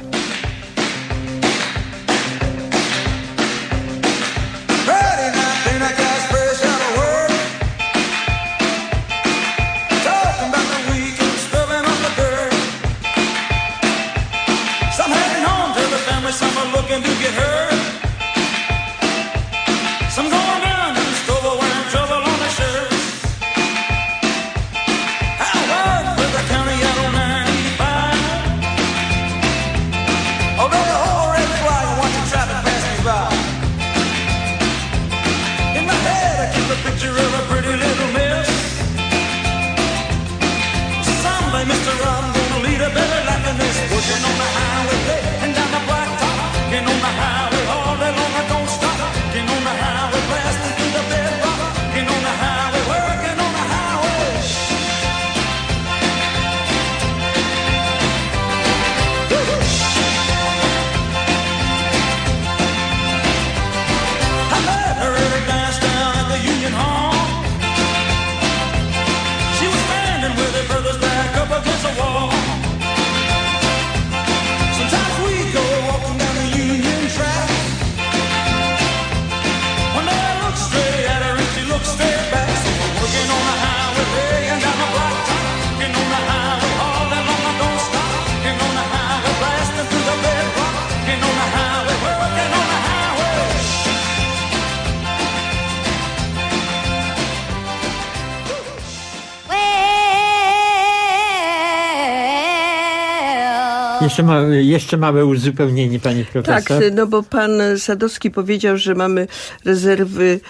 Jeszcze małe, jeszcze małe uzupełnienie, pani profesor. Tak, no bo pan Sadowski powiedział, że mamy rezerwy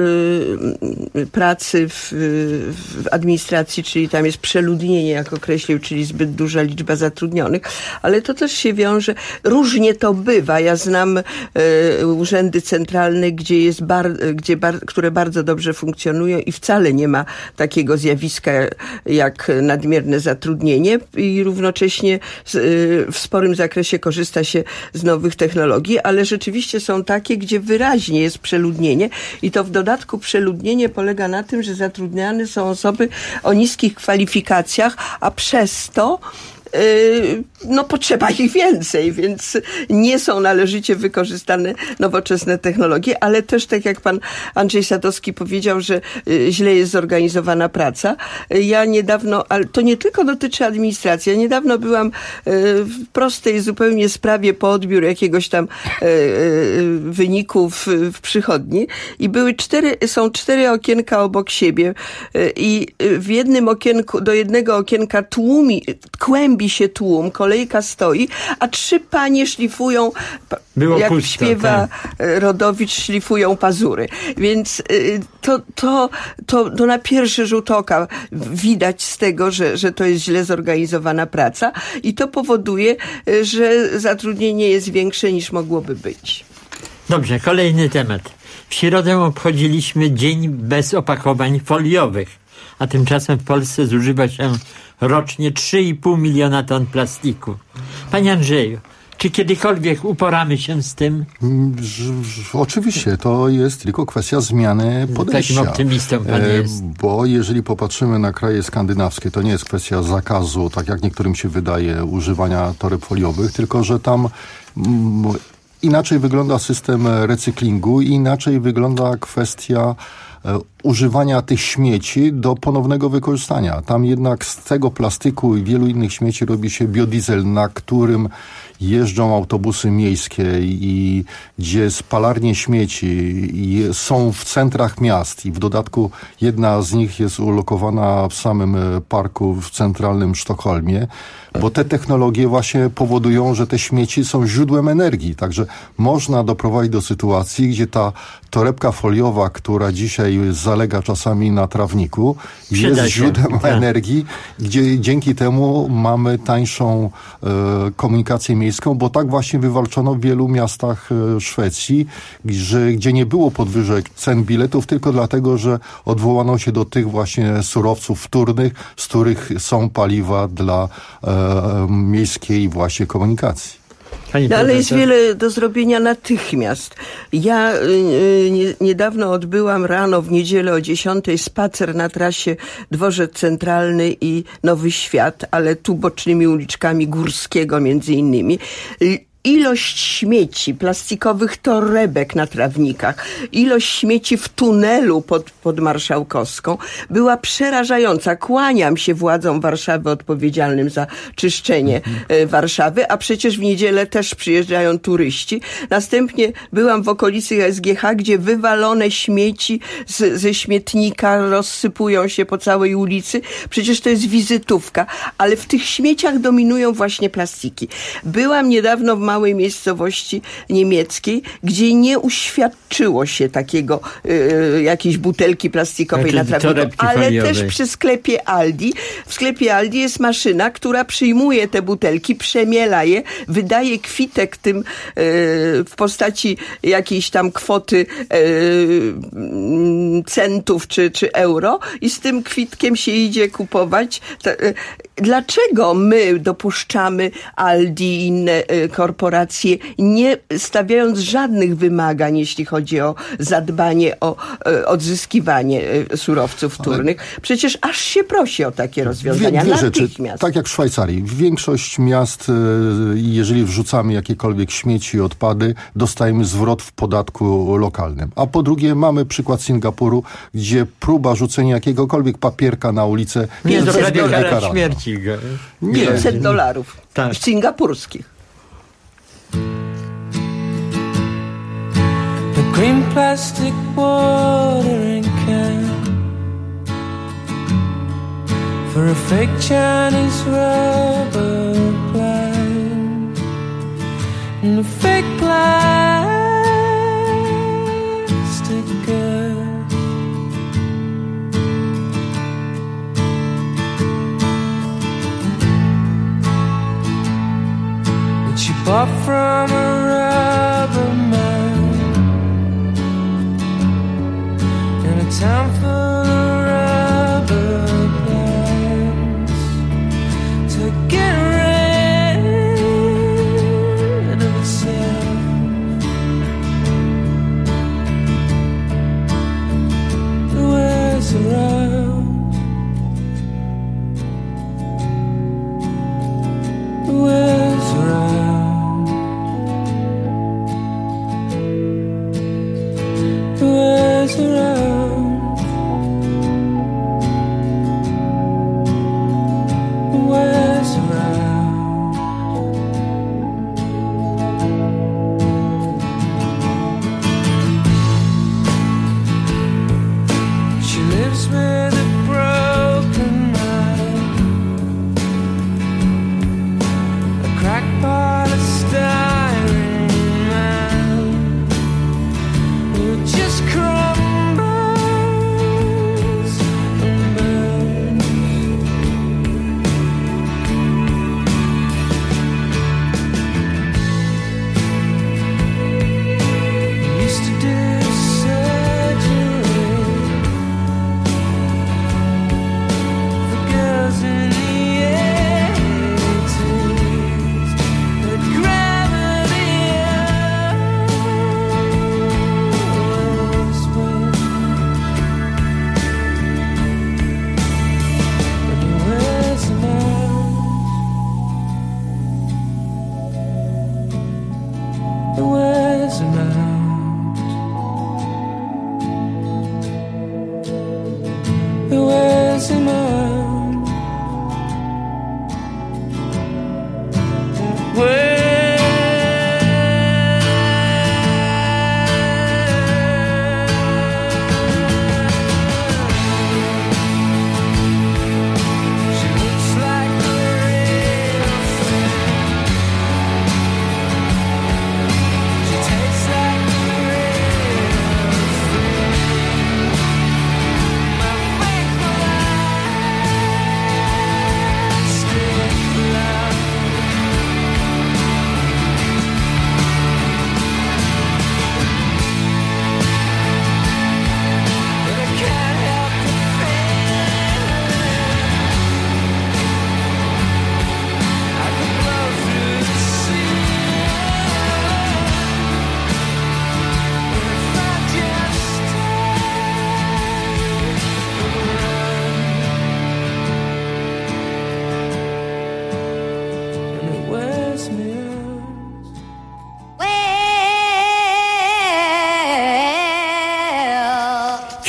y, pracy w, w administracji, czyli tam jest przeludnienie, jak określił, czyli zbyt duża liczba zatrudnionych, ale to też się wiąże, różnie to bywa. Ja znam y, urzędy centralne, gdzie jest bar, gdzie bar, które bardzo dobrze funkcjonują i wcale nie ma takiego zjawiska jak nadmierne zatrudnienie i równocześnie y, w sporym zakresie korzysta się z nowych technologii, ale rzeczywiście są takie, gdzie wyraźnie jest przeludnienie i to w dodatku przeludnienie polega na tym, że zatrudniane są osoby o niskich kwalifikacjach, a przez to no potrzeba ich więcej, więc nie są należycie wykorzystane nowoczesne technologie, ale też tak jak pan Andrzej Sadowski powiedział, że źle jest zorganizowana praca. Ja niedawno, ale to nie tylko dotyczy administracji, ja niedawno byłam w prostej zupełnie sprawie po odbiór jakiegoś tam wyniku w, w przychodni i były cztery, są cztery okienka obok siebie i w jednym okienku, do jednego okienka tłumi, kłębi się tłum, kolejka stoi, a trzy panie szlifują, Było jak pusto, śpiewa tak. Rodowicz, szlifują pazury. Więc to, to, to, to na pierwszy rzut oka widać z tego, że, że to jest źle zorganizowana praca i to powoduje, że zatrudnienie jest większe niż mogłoby być. Dobrze, kolejny temat. W środę obchodziliśmy Dzień bez opakowań foliowych, a tymczasem w Polsce zużywa się rocznie trzy i pół miliona ton plastiku. Panie Andrzeju, czy kiedykolwiek uporamy się z tym? Oczywiście, to jest tylko kwestia zmiany podejścia. Takim optymistą pan jest. Bo jeżeli popatrzymy na kraje skandynawskie, to nie jest kwestia zakazu, tak jak niektórym się wydaje, używania toreb foliowych, tylko że tam mm, inaczej wygląda system recyklingu i inaczej wygląda kwestia używania tych śmieci do ponownego wykorzystania. Tam jednak z tego plastyku i wielu innych śmieci robi się biodiesel, na którym jeżdżą autobusy miejskie i gdzie spalarnie śmieci są w centrach miast i w dodatku jedna z nich jest ulokowana w samym parku w centralnym Sztokholmie, bo te technologie właśnie powodują, że te śmieci są źródłem energii. Także można doprowadzić do sytuacji, gdzie ta torebka foliowa, która dzisiaj zalega czasami na trawniku, jest źródłem tak. energii, gdzie dzięki temu mamy tańszą e, komunikację miejską, bo tak właśnie wywalczono w wielu miastach e, Szwecji, że, gdzie nie było podwyżek cen biletów, tylko dlatego, że odwołano się do tych właśnie surowców wtórnych, z których są paliwa dla e, miejskiej właśnie komunikacji. No, ale jest wiele do zrobienia natychmiast. Ja y, nie, niedawno odbyłam rano w niedzielę o dziesiątej spacer na trasie Dworzec Centralny i Nowy Świat, ale tu bocznymi uliczkami Górskiego między innymi. Ilość śmieci, plastikowych torebek na trawnikach, ilość śmieci w tunelu pod, pod Marszałkowską była przerażająca. Kłaniam się władzom Warszawy odpowiedzialnym za czyszczenie mhm. Warszawy, a przecież w niedzielę też przyjeżdżają turyści. Następnie byłam w okolicy S G H, gdzie wywalone śmieci z, ze śmietnika rozsypują się po całej ulicy. Przecież to jest wizytówka, ale w tych śmieciach dominują właśnie plastiki. Byłam niedawno w małej miejscowości niemieckiej, gdzie nie uświadczyło się takiego y, jakiejś butelki plastikowej na trawniku, ale foliowej. Też przy sklepie Aldi. W sklepie Aldi jest maszyna, która przyjmuje te butelki, przemiela je, wydaje kwitek tym y, w postaci jakiejś tam kwoty y, centów czy, czy euro i z tym kwitkiem się idzie kupować. Dlaczego my dopuszczamy Aldi i inne korporacje, nie stawiając żadnych wymagań, jeśli chodzi o zadbanie o odzyskiwanie surowców wtórnych? Ale przecież aż się prosi o takie rozwiązania. Dwie rzeczy, tak jak w Szwajcarii. Większość miast, jeżeli wrzucamy jakiekolwiek śmieci i odpady, dostajemy zwrot w podatku lokalnym. A po drugie mamy przykład Singapuru, gdzie próba rzucenia jakiegokolwiek papierka na ulicę nie jest kara śmierci. Nie. pięćset dolarów tak. Singapurskich. The green plastic watering can for a fake Chinese rubber plant and a fake plastic girl. She bought from a rubber man in a town full of rubber plants to get rid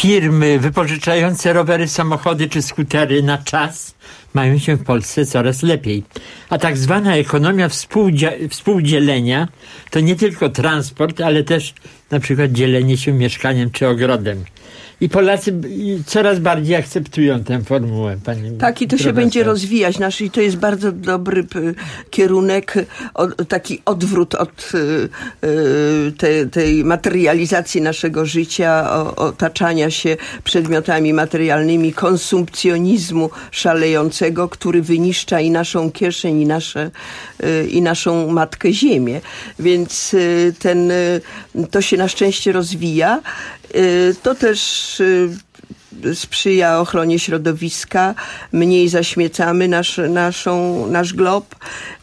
firmy wypożyczające rowery, samochody czy skutery na czas mają się w Polsce coraz lepiej. A tak zwana ekonomia współdzia- współdzielenia to nie tylko transport, ale też na przykład dzielenie się mieszkaniem czy ogrodem. I Polacy coraz bardziej akceptują tę formułę, pani Tak, i to profesor. się będzie rozwijać. Nasz, i to jest bardzo dobry p, kierunek, o, taki odwrót od y, te, tej materializacji naszego życia, o, otaczania się przedmiotami materialnymi, konsumpcjonizmu szalejącego, który wyniszcza i naszą kieszeń, i, nasze, y, i naszą matkę ziemię. Więc y, ten, y, to się na szczęście rozwija. To też sprzyja ochronie środowiska, mniej zaśmiecamy nasz, naszą, nasz glob.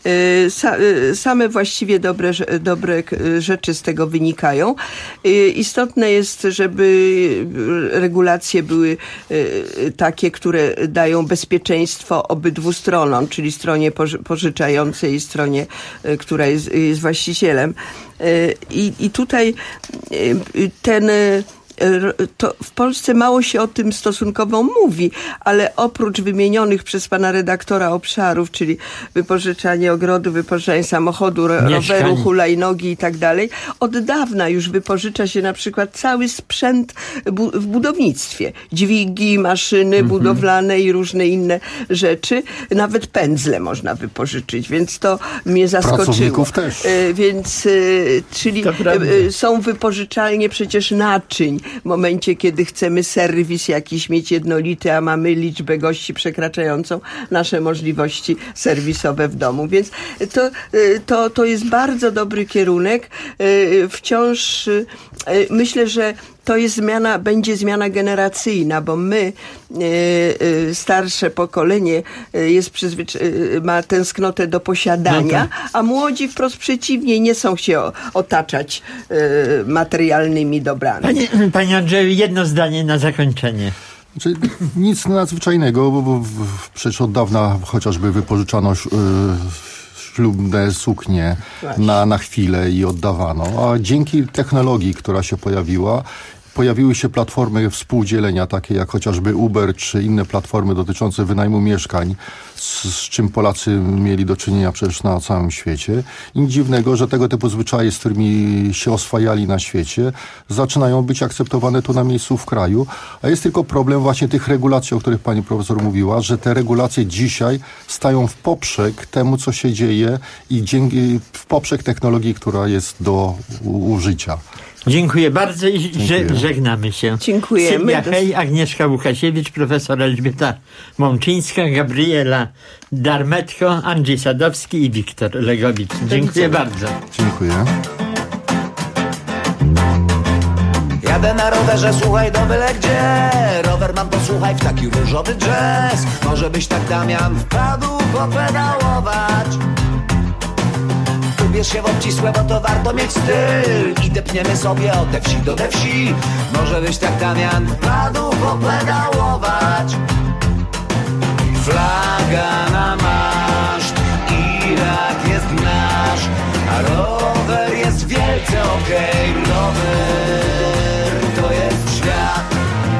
Same właściwie dobre, dobre rzeczy z tego wynikają. Istotne jest, żeby regulacje były takie, które dają bezpieczeństwo obydwu stronom, czyli stronie pożyczającej i stronie, która jest, jest właścicielem. I, i tutaj ten to w Polsce mało się o tym stosunkowo mówi, ale oprócz wymienionych przez pana redaktora obszarów, czyli wypożyczanie ogrodu, wypożyczanie samochodu, roweru, hulajnogi i tak dalej, od dawna już wypożycza się na przykład cały sprzęt bu- w budownictwie. Dźwigi, maszyny mhm. budowlane i różne inne rzeczy. Nawet pędzle można wypożyczyć, więc to mnie zaskoczyło. Pracowników też. E, więc, e, czyli e, są wypożyczalnie przecież naczyń. W momencie, kiedy chcemy serwis jakiś mieć jednolity, a mamy liczbę gości przekraczającą nasze możliwości serwisowe w domu. Więc to, to, to jest bardzo dobry kierunek. Wciąż myślę, że to jest zmiana, będzie zmiana generacyjna, bo my, starsze pokolenie, jest przyzwyczaj- ma tęsknotę do posiadania, no a młodzi wprost przeciwnie, nie chcą się otaczać materialnymi dobrami. Panie, panie Andrzeju, jedno zdanie na zakończenie. Znaczy, nic nadzwyczajnego, bo, bo przecież od dawna chociażby wypożyczano yy, ślubne suknie na, na chwilę i oddawano. A dzięki technologii, która się pojawiła, pojawiły się platformy współdzielenia, takie jak chociażby Uber czy inne platformy dotyczące wynajmu mieszkań, z, z czym Polacy mieli do czynienia przecież na całym świecie. I nic dziwnego, że tego typu zwyczaje, z którymi się oswajali na świecie, zaczynają być akceptowane tu na miejscu w kraju. A jest tylko problem właśnie tych regulacji, o których pani profesor mówiła, że te regulacje dzisiaj stają w poprzek temu, co się dzieje i dzięki, w poprzek technologii, która jest do u, użycia. Dziękuję bardzo i Dziękuję. żegnamy się. Dziękujemy. Sylwia Hej, Agnieszka Łukasiewicz, profesor Elżbieta Mączyńska, Gabriela Darmetko, Andrzej Sadowski i Wiktor Legowicz. Dziękuję bardzo. Dziękuję. Jadę na rowerze, słuchaj, do byle gdzie. Rower mam, posłuchaj, w taki różowy jazz. Może byś tak, Damian, wpadł popedałować. Ubierz się w obcisłe, bo to warto mieć styl. I depniemy sobie od te wsi do te wsi. Może byś tak, Damian, wpadł popedałować. Flaga na maszt, Irak jest nasz, a rower jest wielce okej. Okay. Rower to jest świat.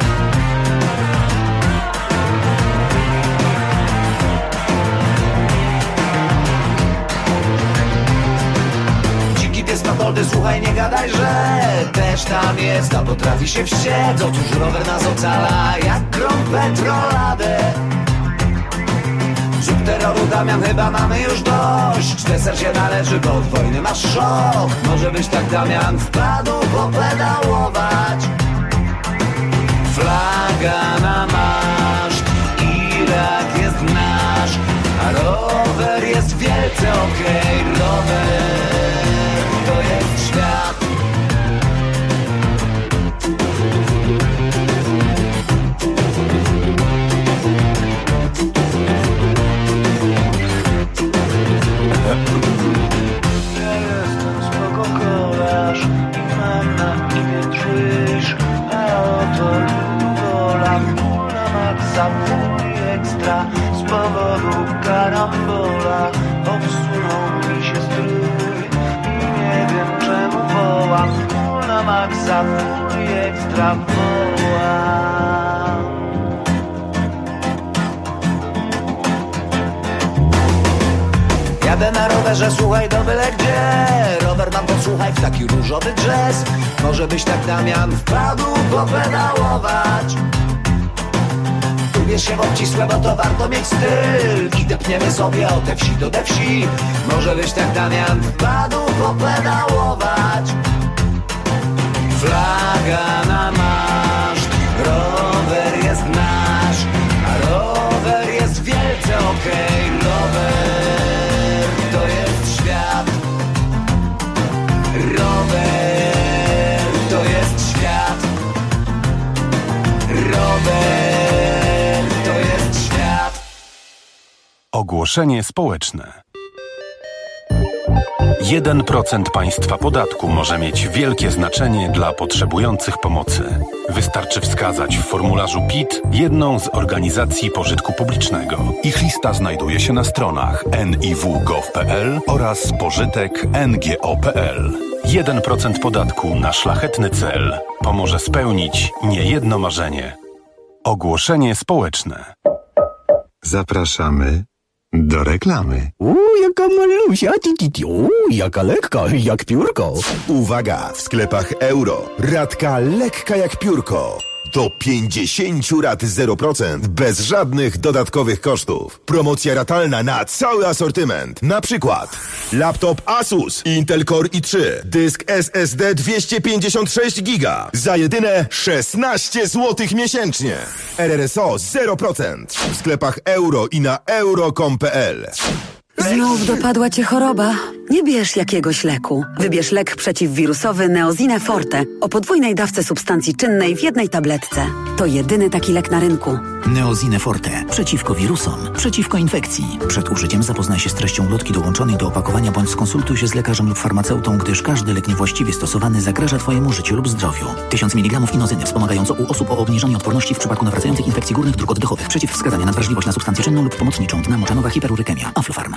Jest na doldy, słuchaj, nie gadaj, że też tam jest, a potrafi się wściec. Otóż rower nas ocala jak grom petroladę. Zrób terroru, Damian, chyba mamy już dość. Deser się należy, bo od wojny masz szok. Może byś tak, Damian, wpadł popedałować. Flaga na maszt, Irak jest nasz, a rower jest wielce okej. Okay. Rower to jest świat. Ja jestem spoko kolarz i mam na imię Drzyż, a oto Lugola, full na maksa, full ekstra. Z powodu karambola obsunął mi się strój. Nie wiem czemu wołam, full na maksa, full ekstra wołam. Jadę na rowerze, słuchaj, do byle gdzie. Rower mam, posłuchaj, w taki różowy drzes. Może byś tak, Damian, wpadł popedałować. Ubierz się w obcisłe, bo to warto mieć styl. I depniemy sobie od te wsi do te wsi. Może byś tak, Damian, wpadł popedałować. Flaga na maszt, rower jest nasz, a rower jest wielce okej. Rower to jest świat. Rower to jest świat. Rower to jest świat. Ogłoszenie społeczne. jeden procent państwa podatku może mieć wielkie znaczenie dla potrzebujących pomocy. Wystarczy wskazać w formularzu P I T jedną z organizacji pożytku publicznego. Ich lista znajduje się na stronach en i w kropka gov kropka p l oraz pożytek kropka n g o kropka p l. jeden procent podatku na szlachetny cel pomoże spełnić niejedno marzenie. Ogłoszenie społeczne. Zapraszamy do reklamy. Uuu, jaka malusia, uuu, jaka lekka, jak piórko. Uwaga, w sklepach euro. Ratka lekka jak piórko. Do pięćdziesięciu rat zero procent bez żadnych dodatkowych kosztów. Promocja ratalna na cały asortyment. Na przykład laptop Asus Intel Core i trzy, dysk S S D dwieście pięćdziesiąt sześć giga za jedyne szesnaście złotych miesięcznie. R R S O zero procent w sklepach euro i na euro kropka com kropka p l. Znów dopadła cię choroba? Nie bierz jakiegoś leku. Wybierz lek przeciwwirusowy Neosine Forte o podwójnej dawce substancji czynnej w jednej tabletce. To jedyny taki lek na rynku. Neosine Forte. Przeciwko wirusom. Przeciwko infekcji. Przed użyciem zapoznaj się z treścią ulotki dołączonej do opakowania bądź skonsultuj się z lekarzem lub farmaceutą, gdyż każdy lek niewłaściwie stosowany zagraża twojemu życiu lub zdrowiu. tysiąc miligramów inozyny wspomagająco u osób o obniżonej odporności w przypadku nawracających infekcji górnych dróg oddechowych. Przeciwwskazania na wrażliwość na substancję czynną lub pomocniczą. Dna moczanowa, hiperurykemia. Aflofarm.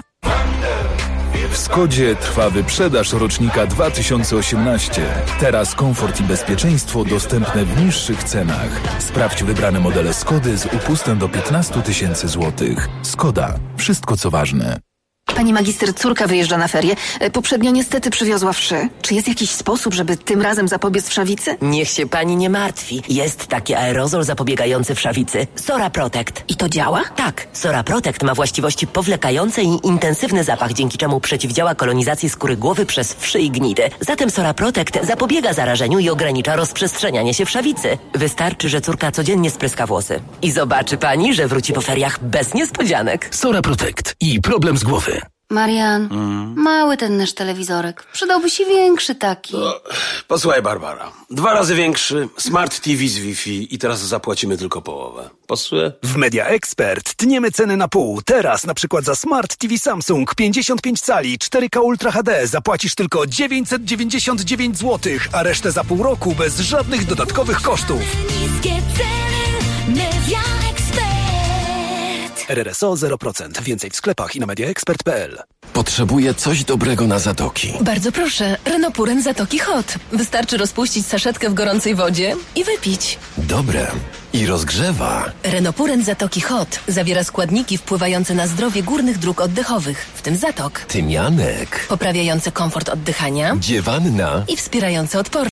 W Skodzie trwa wyprzedaż rocznika dwa tysiące osiemnaście. Teraz komfort i bezpieczeństwo dostępne w niższych cenach. Sprawdź wybrane modele Skody z upustem do piętnaście tysięcy złotych. Skoda. Wszystko co ważne. Pani magister, córka wyjeżdża na ferie. Poprzednio niestety przywiozła wszy. Czy jest jakiś sposób, żeby tym razem zapobiec wszawicy? Niech się pani nie martwi. Jest taki aerozol zapobiegający wszawicy. Sora Protect. I to działa? Tak. Sora Protect ma właściwości powlekające i intensywny zapach, dzięki czemu przeciwdziała kolonizacji skóry głowy przez wszy i gnidy. Zatem Sora Protect zapobiega zarażeniu i ogranicza rozprzestrzenianie się wszawicy. Wystarczy, że córka codziennie spryska włosy. I zobaczy pani, że wróci po feriach bez niespodzianek. Sora Protect i problem z głowy. Marian, mm. mały ten nasz telewizorek. Przydałby się większy taki. No, posłuchaj, Barbara. Dwa razy większy, smart T V z Wi-Fi i teraz zapłacimy tylko połowę. Pasuje? W Media Expert tniemy ceny na pół. Teraz na przykład za smart T V Samsung pięćdziesiąt pięć cali cztery K Ultra H D zapłacisz tylko dziewięćset dziewięćdziesiąt dziewięć złotych, a resztę za pół roku bez żadnych dodatkowych kosztów. Niskie ceny, Media Expert. R R S O zero procent. Więcej w sklepach i na mediaexpert kropka p l. Potrzebuję coś dobrego na zatoki. Bardzo proszę, Renopuren Zatoki Hot. Wystarczy rozpuścić saszetkę w gorącej wodzie i wypić. Dobre. I rozgrzewa. Renopuren Zatoki Hot zawiera składniki wpływające na zdrowie górnych dróg oddechowych, w tym zatok. Tymianek. Poprawiające komfort oddychania. Dziewanna. I wspierające odporność.